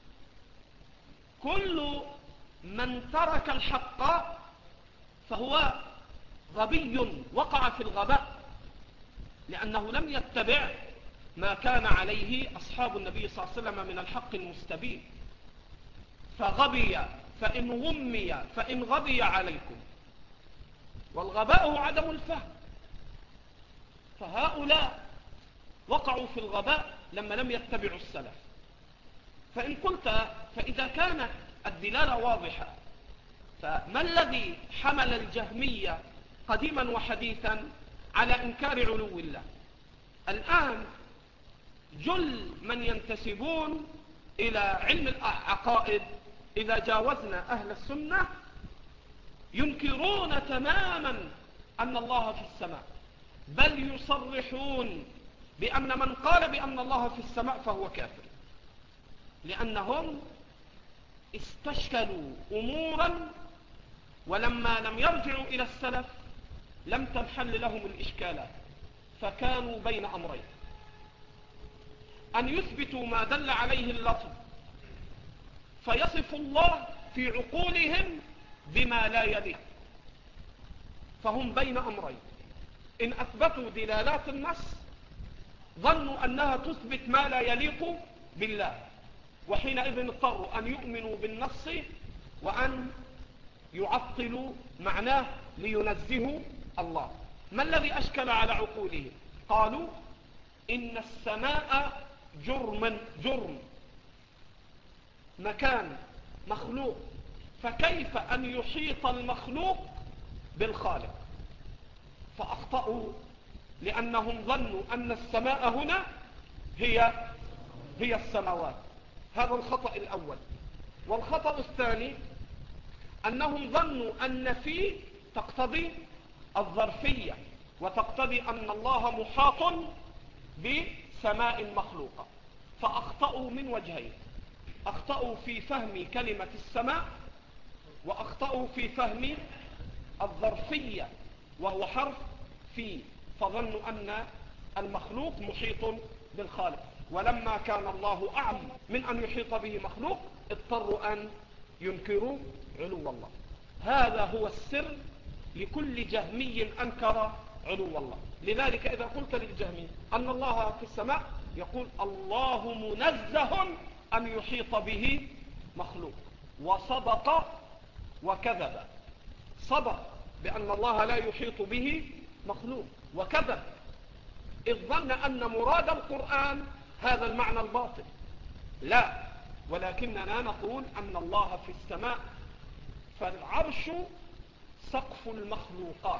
كل من ترك الحق فهو غبي، وقع في الغباء، لأنه لم يتبع ما كان عليه أصحاب النبي صلى الله عليه وسلم من الحق المستبين. فغبي فإن غمي فإن غبي عليكم. والغباء هو عدم الفهم، فهؤلاء وقعوا في الغباء لما لم يتبعوا السلف. فإن قلت: فإذا كانت الدلالة واضحة، فما الذي حمل الجهمية قديما وحديثا على إنكار علو الله؟ الآن جل من ينتسبون إلى علم العقائد إذا جاوزنا أهل السنة ينكرون تماما أن الله في السماء، بل يصرحون بأن من قال بأن الله في السماء فهو كافر، لأنهم استشكلوا أمورا ولما لم يرجعوا إلى السلف لم تنحل لهم الإشكالات، فكانوا بين أمرين: أن يثبتوا ما دل عليه اللفظ فيصف الله في عقولهم بما لا يليق، فهم بين أمرين: إن أثبتوا دلالات النص ظنوا أنها تثبت ما لا يليق بالله، وحينئذ اضطروا أن يؤمنوا بالنص وأن يعطلوا معناه لينزهوا الله. ما الذي أشكل على عقولهم؟ قالوا: إن السماء جرم جرم مكان مخلوق، فكيف أن يحيط المخلوق بالخالق؟ فأخطأوا لأنهم ظنوا أن السماء هنا هي هي السماوات. هذا الخطأ الأول. والخطأ الثاني أنهم ظنوا أن في تقتضي الظرفية، وتقتضي أن الله محاط بسماء مخلوقة. فأخطأوا من وجهين: أخطأوا في فهم كلمة السماء، وأخطأوا في فهم الظرفية وهو حرف في، فظنوا أن المخلوق محيط بالخالق، ولما كان الله أعلم من أن يحيط به مخلوق اضطروا أن ينكروا علو الله. هذا هو السر لكل جهمي أنكر علو الله. لذلك إذا قلت للجهمي أن الله في السماء يقول الله منزه أن يحيط به مخلوق، وصدق وكذب. صدق بأن الله لا يحيط به مخلوق، وكذب إذ ظن أن مراد القرآن هذا المعنى الباطل. لا، ولكننا نقول أن الله في السماء، فالعرش سقف المخلوقات،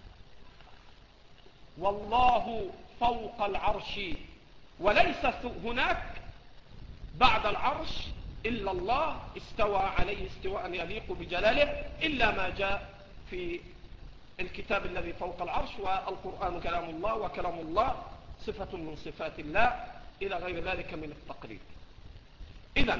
والله فوق العرش، وليس هناك بعد العرش إلا الله استوى عليه استواء يليق بجلاله، إلا ما جاء في الكتاب الذي فوق العرش، والقرآن كلام الله، وكلام الله صفة من صفات الله، إلى غير ذلك من التقريب. إذن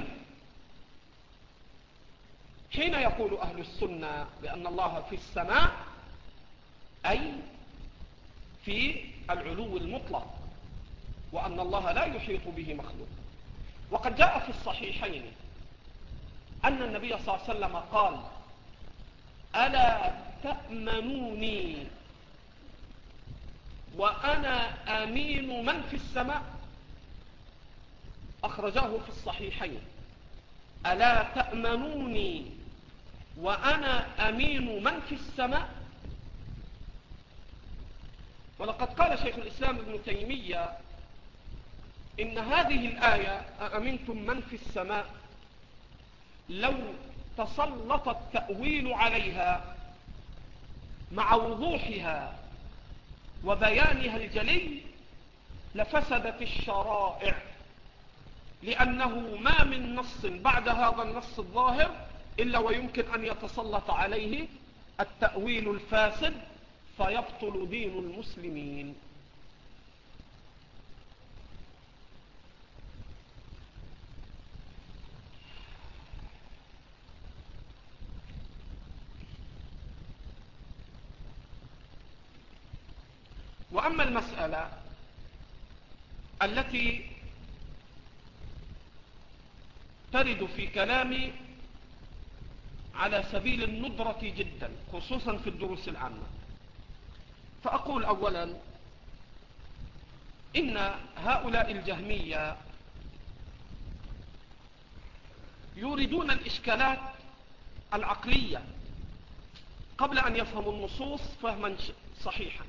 حين يقول أهل السنة بأن الله في السماء أي في العلو المطلق، وأن الله لا يحيط به مخلوق. وقد جاء في الصحيحين أن النبي صلى الله عليه وسلم قال: ألا تأمنوني وأنا أمين من في السماء؟ أخرجاه في الصحيحين: ألا تأمنوني وأنا أمين من في السماء؟ ولقد قال شيخ الإسلام ابن تيمية إن هذه الآية أأمنتم من في السماء لو تسلط التأويل عليها مع وضوحها وبيانها الجلي لفسدت الشرائع، لأنه ما من نص بعد هذا النص الظاهر إلا ويمكن أن يتسلط عليه التأويل الفاسد فيبطل دين المسلمين. وأما المسألة التي ترد في كلامي على سبيل الندرة جدا خصوصا في الدروس العامة، فأقول أولا إن هؤلاء الجهمية يريدون الإشكالات العقلية قبل أن يفهموا النصوص فهما صحيحا،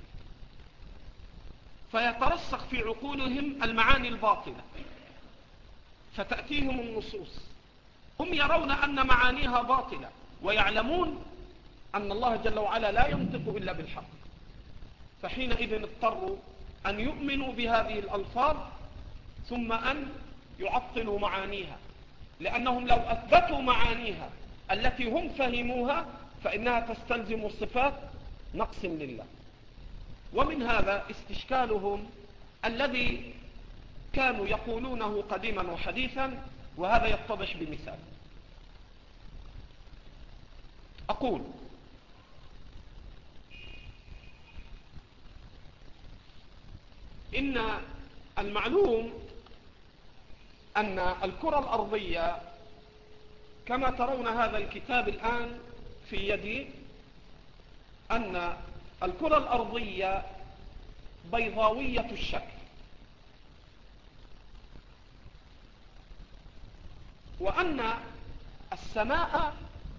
فيترسخ في عقولهم المعاني الباطلة، فتأتيهم النصوص هم يرون أن معانيها باطلة، ويعلمون أن الله جل وعلا لا ينطق إلا بالحق، فحينئذ اضطروا أن يؤمنوا بهذه الألفاظ ثم أن يعطلوا معانيها، لأنهم لو أثبتوا معانيها التي هم فهموها فإنها تستلزم صفات نقص لله. ومن هذا استشكالهم الذي كانوا يقولونه قديما وحديثا، وهذا يتضح بمثال. أقول إن المعلوم أن الكرة الأرضية كما ترون هذا الكتاب الآن في يدي، أن الكرة الأرضية بيضاوية الشكل، وأن السماء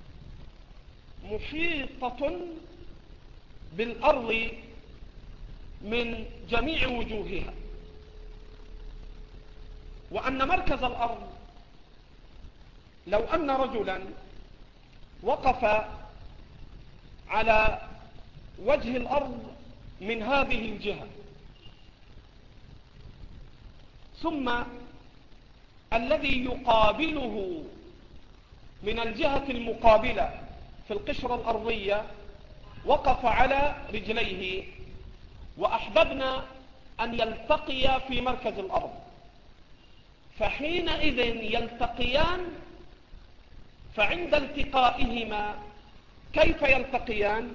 محيطة بالأرض من جميع وجوهها، وأن مركز الأرض لو أن رجلا وقف على وجه الأرض من هذه الجهة، ثم الذي يقابله من الجهة المقابلة في القشرة الأرضية وقف على رجليه، وأحببنا أن يلتقيا في مركز الأرض، فحينئذ يلتقيان. فعند التقائهما كيف يلتقيان؟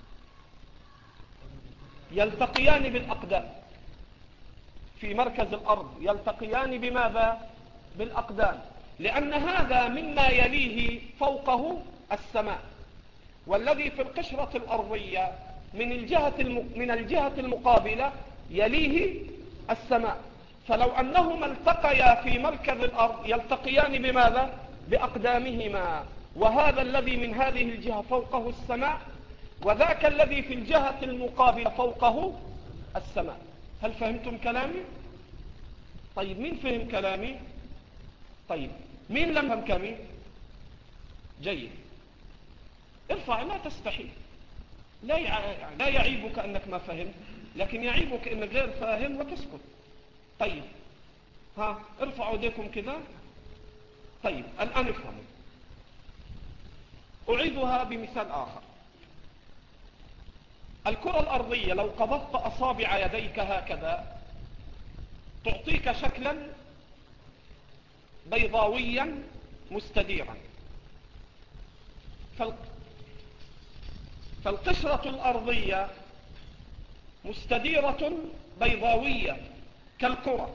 يلتقيان بالأقدام. في مركز الأرض يلتقيان بماذا؟ بالأقدام، لأن هذا مما يليه فوقه السماء، والذي في القشرة الأرضية من الجهة من الجهة المقابلة يليه السماء. فلو أنهما التقيا في مركز الأرض يلتقيان بماذا؟ بأقدامهما، وهذا الذي من هذه الجهة فوقه السماء، وذاك الذي في الجهة المقابلة فوقه السماء. هل فهمتم كلامي؟ طيب، مين فهم كلامي؟ طيب، مين لم يفهم كلامي؟ جيد، ارفع، لا تستحي. لا لا يعيبك أنك ما فهمت، لكن يعيبك أنك غير فاهم وتسكت. طيب، ها ارفعوا يديكم كذا. طيب، الآن افهموا. أعيدها بمثال آخر. الكرة الأرضية لو قبضت أصابع يديك هكذا تعطيك شكلا بيضاويا مستديرا. فالقشرة الأرضية مستديرة بيضاوية كالكرة.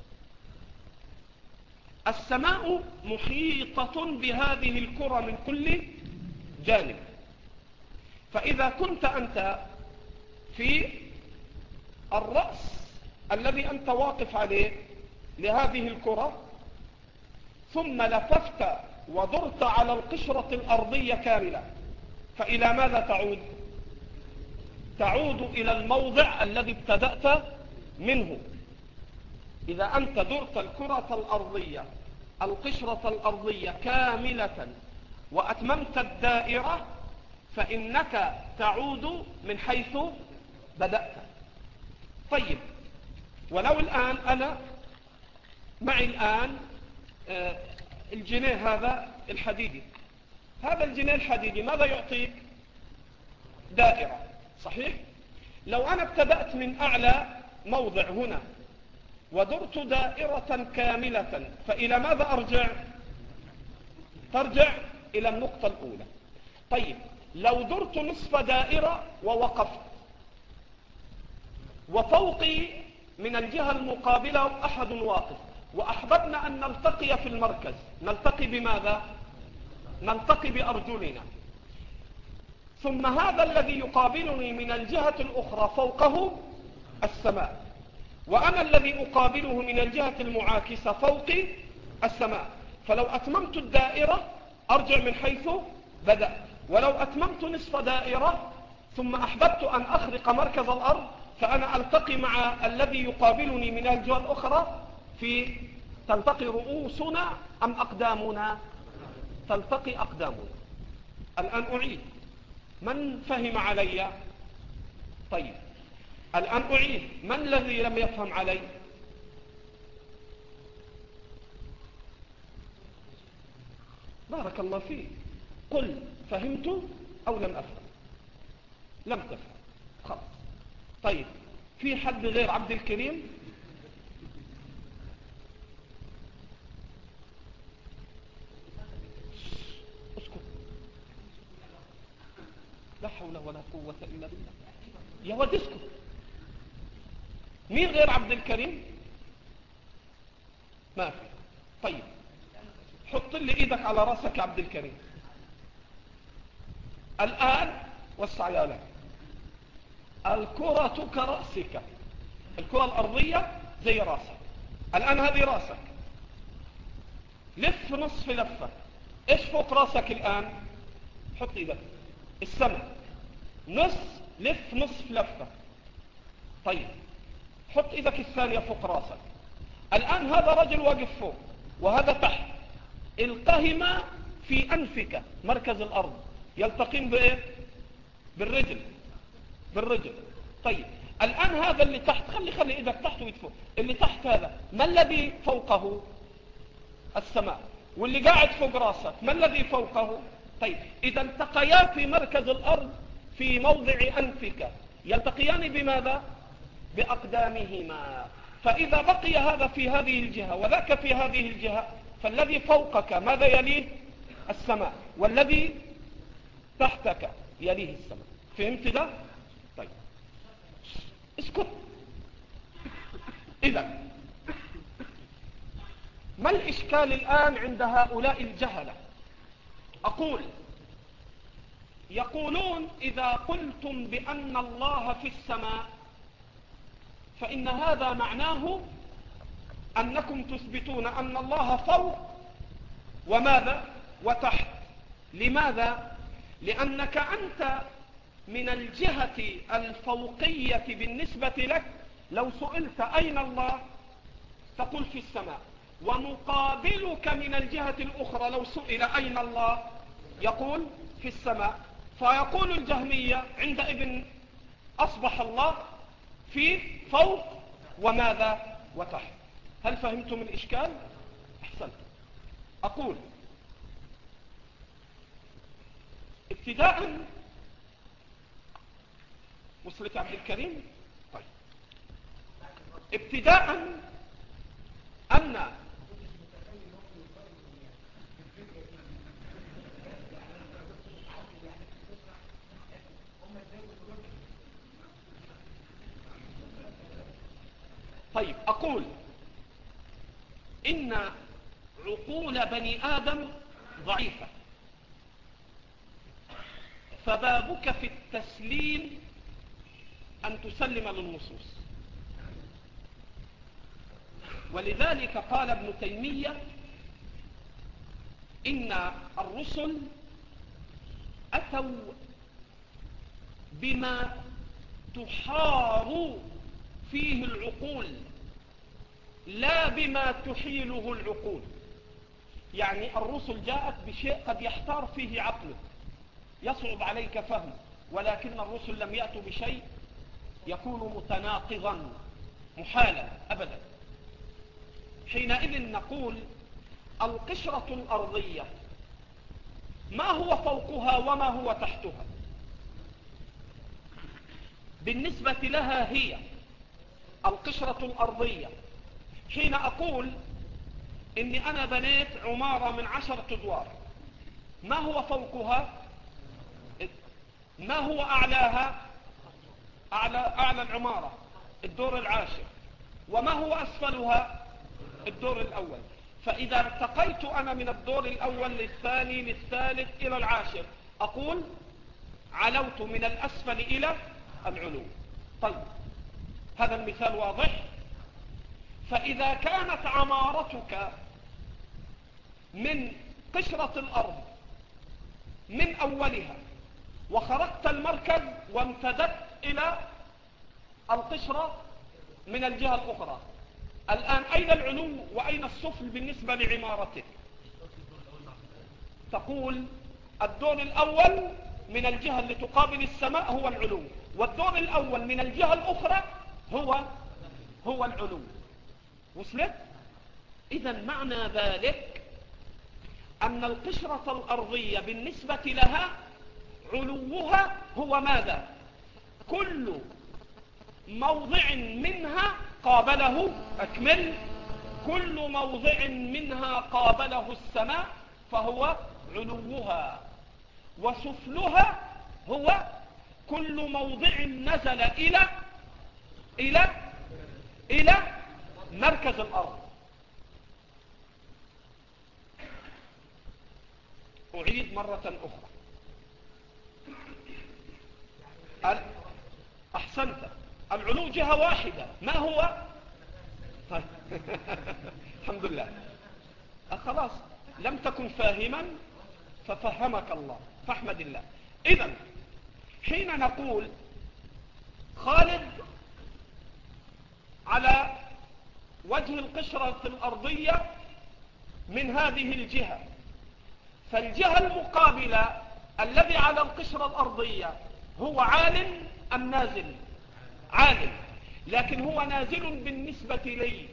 السماء محيطة بهذه الكرة من كل جانب. فإذا كنت أنت في الرأس الذي أنت واقف عليه لهذه الكرة، ثم لففت ودرت على القشرة الأرضية كاملة، فإلى ماذا تعود؟ تعود إلى الموضع الذي ابتدأت منه. إذا أنت درت الكرة الأرضية القشرة الأرضية كاملة وأتممت الدائرة، فإنك تعود من حيث بدأت. طيب، ولو الآن أنا معي الآن الجنيه هذا الحديدي، هذا الجنيه الحديدي ماذا يعطيك؟ دائرة، صحيح؟ لو أنا ابتدأت من أعلى موضع هنا ودرت دائرة كاملة، فإلى ماذا أرجع؟ ترجع إلى النقطة الأولى. طيب، لو درت نصف دائرة ووقفت، وفوقي من الجهة المقابلة أحد واقف، وأحببنا أن نلتقي في المركز، نلتقي بماذا؟ نلتقي بأرجلنا. ثم هذا الذي يقابلني من الجهة الأخرى فوقه السماء، وأنا الذي أقابله من الجهة المعاكسة فوقي السماء. فلو أتممت الدائرة أرجع من حيث بدأ، ولو أتممت نصف دائرة ثم أحببت أن أخرق مركز الأرض، فأنا ألتقي مع الذي يقابلني من الجهة الأخرى في تلتقي رؤوسنا أم أقدامنا؟ تلتقي أقدامنا. الآن أعيد، من فهم علي؟ طيب، الآن أعيد، من الذي لم يفهم علي؟ بارك الله فيك. قل فهمت أو لم أفهم؟ لم تفهم، خلاص. طيب، في حد غير عبد الكريم؟ اسكت، لا حول ولا قوة إلا بالله. يا ولد اسكت. مين غير عبد الكريم؟ ما في. طيب، حط لي ايدك على راسك يا عبد الكريم الآن، وسع يا لك. الكرة كرأسك، الكرة الأرضية زي راسك. الآن هذه راسك، لف نصف لفة. ايش فوق راسك الآن؟ حط ايدك السماء، نص لف نصف لفة. طيب، حط ايدك الثانية فوق راسك. الآن هذا رجل واقف فوق وهذا تحت، التهما في أنفك مركز الأرض، يلتقين بإيه؟ بالرجل، بالرجل. طيب الآن هذا اللي تحت، خلي خلي إيدك تحت ويدفوق، اللي تحت هذا ما الذي فوقه؟ السماء. واللي قاعد فوق راسك ما الذي فوقه؟ طيب إذا التقيا في مركز الأرض في موضع أنفك، يلتقيان بماذا؟ بأقدامهما. فإذا بقي هذا في هذه الجهة وذاك في هذه الجهة، فالذي فوقك ماذا يليه؟ السماء، والذي تحتك يليه السماء. فهمت ده؟ طيب اسكت. إذا ما الإشكال الآن عند هؤلاء الجهلة؟ أقول يقولون إذا قلتم بأن الله في السماء فإن هذا معناه أنكم تثبتون أن الله فوق وماذا؟ وتحت. لماذا؟ لأنك أنت من الجهة الفوقية بالنسبة لك لو سئلت أين الله تقول في السماء، ومقابلك من الجهة الأخرى لو سئل أين الله يقول في السماء. فيقول الجهمية عندئذ أصبح الله في فوق وماذا؟ وتحت. هل فهمتم الإشكال؟ أحسنت. أقول ابتداء، وصلت عبد الكريم؟ طيب ابتداء أن طيب أقول إن عقول بني آدم ضعيفة، فبابك في التسليم أن تسلم للنصوص. ولذلك قال ابن تيمية إن الرسل أتوا بما تحار فيه العقول لا بما تحيله العقول. يعني الرسل جاءت بشيء قد يحتار فيه عقلك، يصعب عليك فهمه، ولكن الرسل لم يأتوا بشيء يكون متناقضا محالا أبدا. حينئذ نقول القشرة الأرضية ما هو فوقها وما هو تحتها؟ بالنسبة لها هي القشرة الأرضية. حين أقول إني أنا بنيت عمارة من عشرة أدوار، ما هو فوقها؟ ما هو أعلاها؟ أعلى, أعلى العمارة الدور العاشر. وما هو أسفلها؟ الدور الأول. فإذا ارتقيت أنا من الدور الأول للثاني للثالث إلى العاشر، أقول علوت من الأسفل إلى العلو. طيب هذا المثال واضح. فإذا كانت عمارتك من قشرة الأرض من أولها وخرقت المركز وامتدت إلى القشرة من الجهة الأخرى، الآن أين العلو وأين السفل بالنسبة لعمارتك؟ تقول الدور الأول من الجهة اللي تقابل السماء هو العلو، والدور الأول من الجهة الأخرى هو هو العلو. وصلت؟ إذا معنى ذلك أن القشرة الأرضية بالنسبة لها علوها هو ماذا؟ كل موضع منها قابله، أكمل، كل موضع منها قابله السماء فهو علوها، وسفلها هو كل موضع نزل إلى إلى إلى مركز الأرض. أعيد مرة أخرى. أحسنت. العلو جهة واحدة، ما هو؟ طيب الحمد لله. خلاص لم تكن فاهما ففهمك الله، فاحمد الله. إذن حين نقول خالد على وجه القشرة الأرضية من هذه الجهة، فالجهة المقابلة الذي على القشرة الأرضية هو عال أم نازل؟ عال، لكن هو نازل بالنسبة لي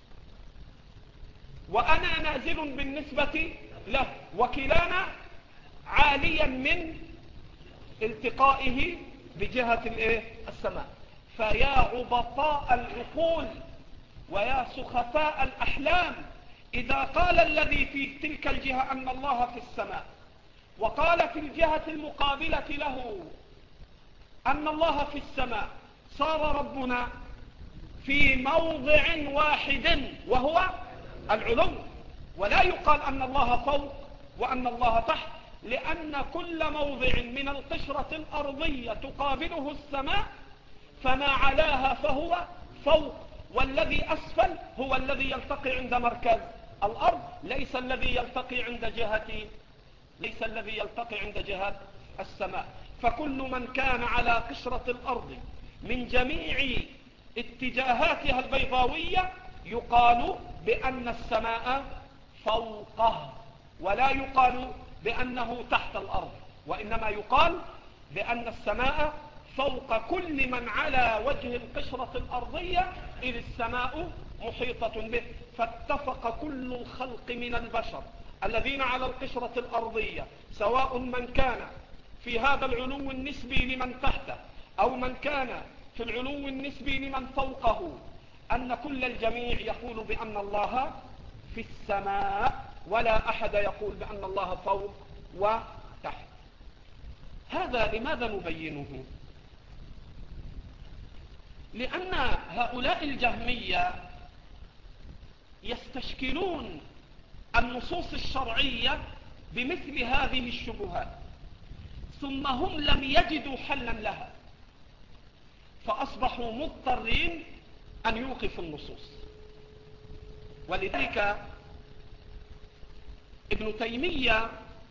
وأنا نازل بالنسبة له، وكلانا عاليا من التقائه بجهة السماء. فيا عبطاء العقول ويا سخفاء الأحلام، إذا قال الذي في تلك الجهة أن الله في السماء، وقال في الجهة المقابلة له أن الله في السماء، صار ربنا في موضع واحد وهو العلو، ولا يقال أن الله فوق وأن الله تحت، لأن كل موضع من القشرة الأرضية تقابله السماء فما علاها فهو فوق، والذي أسفل هو الذي يلتقي عند مركز الأرض، ليس الذي يلتقي عند جهة ليس الذي يلتقي عند جهة السماء. فكل من كان على قشرة الأرض من جميع اتجاهاتها البيضاوية يقال بأن السماء فوقه، ولا يقال بأنه تحت الأرض، وإنما يقال بأن السماء فوق كل من على وجه القشرة الأرضية، إذ السماء محيطة به. فاتفق كل الخلق من البشر الذين على القشرة الأرضية، سواء من كان في هذا العلو النسبي لمن تحته أو من كان في العلو النسبي لمن فوقه، أن كل الجميع يقول بأن الله في السماء، ولا أحد يقول بأن الله فوق وتحت. هذا لماذا نبينه؟ لأن هؤلاء الجهمية يستشكلون النصوص الشرعية بمثل هذه الشبهات، ثم هم لم يجدوا حلا لها، فأصبحوا مضطرين أن يوقفوا النصوص. ولذلك ابن تيمية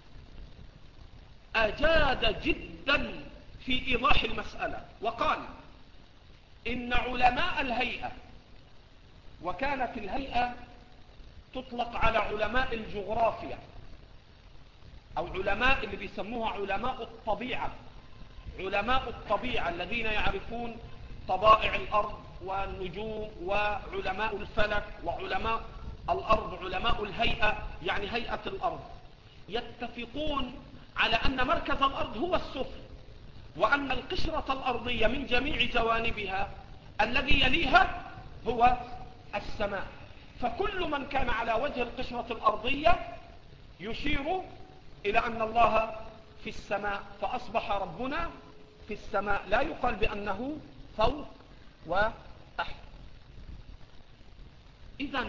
أجاد جدا في إيضاح المسألة، وقال إن علماء الهيئة، وكانت الهيئة تطلق على علماء الجغرافيا أو علماء اللي بيسموها علماء الطبيعة، علماء الطبيعة الذين يعرفون طبائع الأرض والنجوم، وعلماء الفلك، وعلماء الأرض، علماء الهيئة يعني هيئة الأرض، يتفقون على أن مركز الأرض هو السفل، وأن القشرة الأرضية من جميع جوانبها الذي يليها هو السماء. فكل من كان على وجه القشرة الأرضية يشير إلى أن الله في السماء، فأصبح ربنا في السماء، لا يقال بأنه فوق وتحت. إذن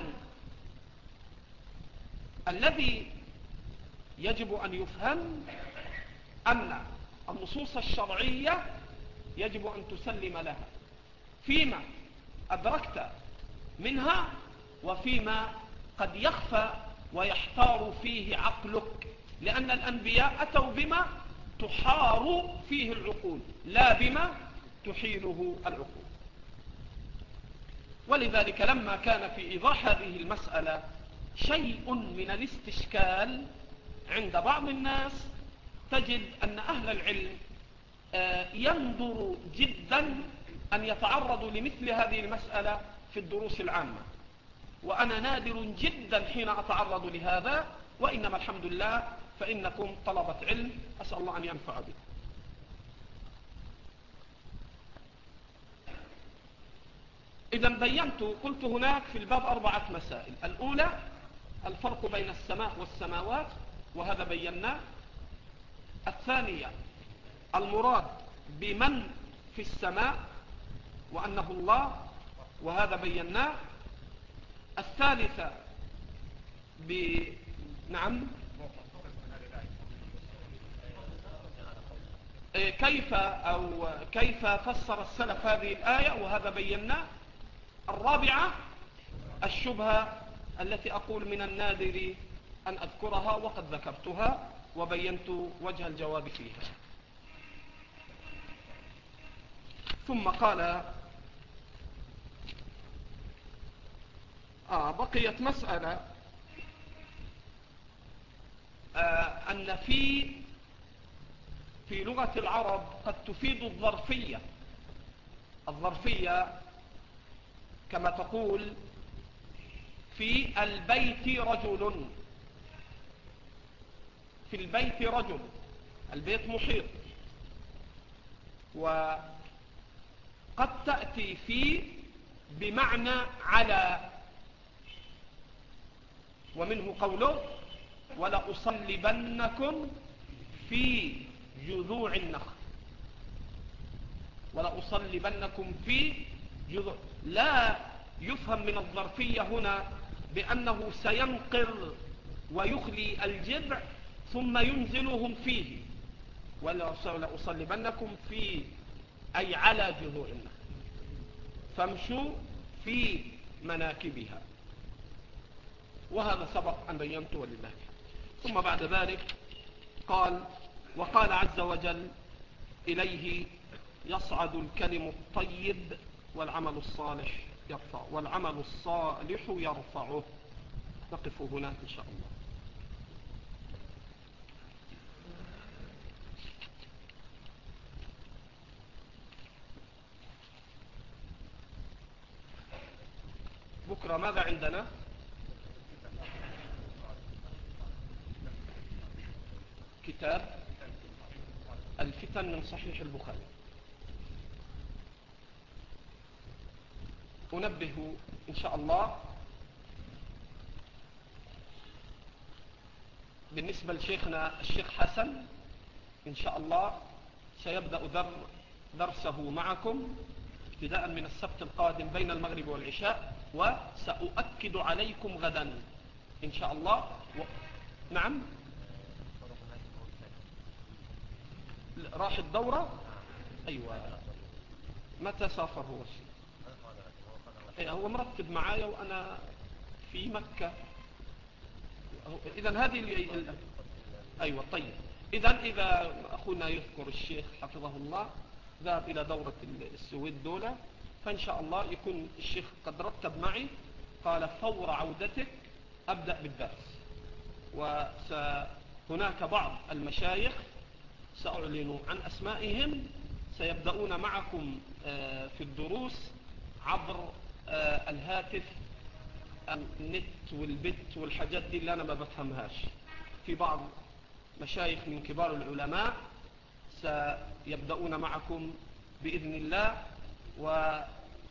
الذي يجب أن يفهم أن النصوص الشرعية يجب أن تسلم لها فيما أدركت منها، وفيما قد يخفى ويحتار فيه عقلك، لأن الأنبياء أتوا بما تحار فيه العقول لا بما تحيله العقول. ولذلك لما كان في إيضاح هذه المسألة شيء من الاستشكال عند بعض الناس، تجد أن أهل العلم يندر جدا أن يتعرضوا لمثل هذه المسألة في الدروس العامة، وأنا نادر جدا حين أتعرض لهذا، وإنما الحمد لله فإنكم طلبة علم، أسأل الله أن ينفع بكم. إذا بينت، قلت هناك في الباب أربعة مسائل. الأولى الفرق بين السماء والسماوات، وهذا بيناه. الثانية المراد بمن في السماء وأنه الله، وهذا بيناه. الثالثة ب... نعم كيف أو كيف فسر السلف هذه الآية، وهذا بيناه. الرابعة الشبهة التي أقول من النادر أن أذكرها وقد ذكرتها وبينت وجه الجواب فيها. ثم قال آه بقيت مسألة آه أن في في لغة العرب قد تفيد الظرفية. الظرفية كما تقول في البيت رجل، في البيت رجل، البيت محيط. وقد تأتي في بمعنى على، ومنه قوله ولأصلبنكم في جذوع النخل، ولأصلبنكم في جذوع. لا يفهم من الظرفية هنا بأنه سينقر ويخلي الجذع ثم ينزلهم فيه، ولأصلبنكم في أي على جذوع النخل فامشوا في مناكبها. وهذا سبق أن بينته ولله. ثم بعد ذلك قال وقال عز وجل إليه يصعد الكلم الطيب والعمل الصالح يرفع والعمل الصالح يرفعه. نقف هنا إن شاء الله. بكرة ماذا عندنا؟ كتاب الفتن من صحيح البخاري. أنبه إن شاء الله بالنسبة لشيخنا الشيخ حسن، إن شاء الله سيبدأ درسه معكم ابتداء من السبت القادم بين المغرب والعشاء، وسأؤكد عليكم غدا إن شاء الله. و... نعم راح الدورة. أيوة متى سافر هو الشيء؟ أيه هو مرتب معايا وأنا في مكة. إذن هذه ال... أيوة طيب. إذن إذا أخونا يذكر الشيخ حفظه الله ذهب إلى دورة السويد دولة، فإن شاء الله يكون الشيخ قد رتب معي قال فور عودتك أبدأ بالدرس. وهناك بعض المشايخ سأعلن عن أسمائهم سيبدأون معكم في الدروس عبر الهاتف، النت والبت والحاجات دي اللي أنا ما بفهمهاش. في بعض مشايخ من كبار العلماء سيبدأون معكم بإذن الله، وقد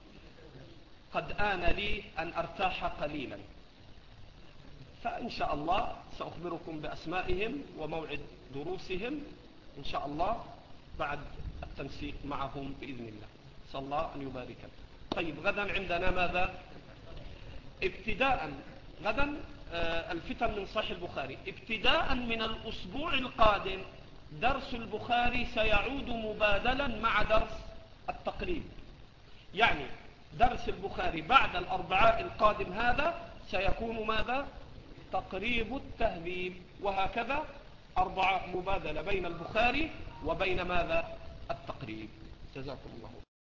آن لي أن أرتاح قليلا، فإن شاء الله سأخبركم بأسمائهم وموعد دروسهم إن شاء الله بعد التنسيق معهم بإذن الله. صلى الله أن يبارك. طيب غدا عندنا ماذا؟ ابتداء غدا الفتن من صحيح البخاري. ابتداء من الأسبوع القادم درس البخاري سيعود مبادلا مع درس التقريب، يعني درس البخاري بعد الأربعاء القادم هذا سيكون ماذا؟ تقريب التهذيب، وهكذا أربعاء مبادلة بين البخاري وبين ماذا؟ التقريب. جزاكم الله.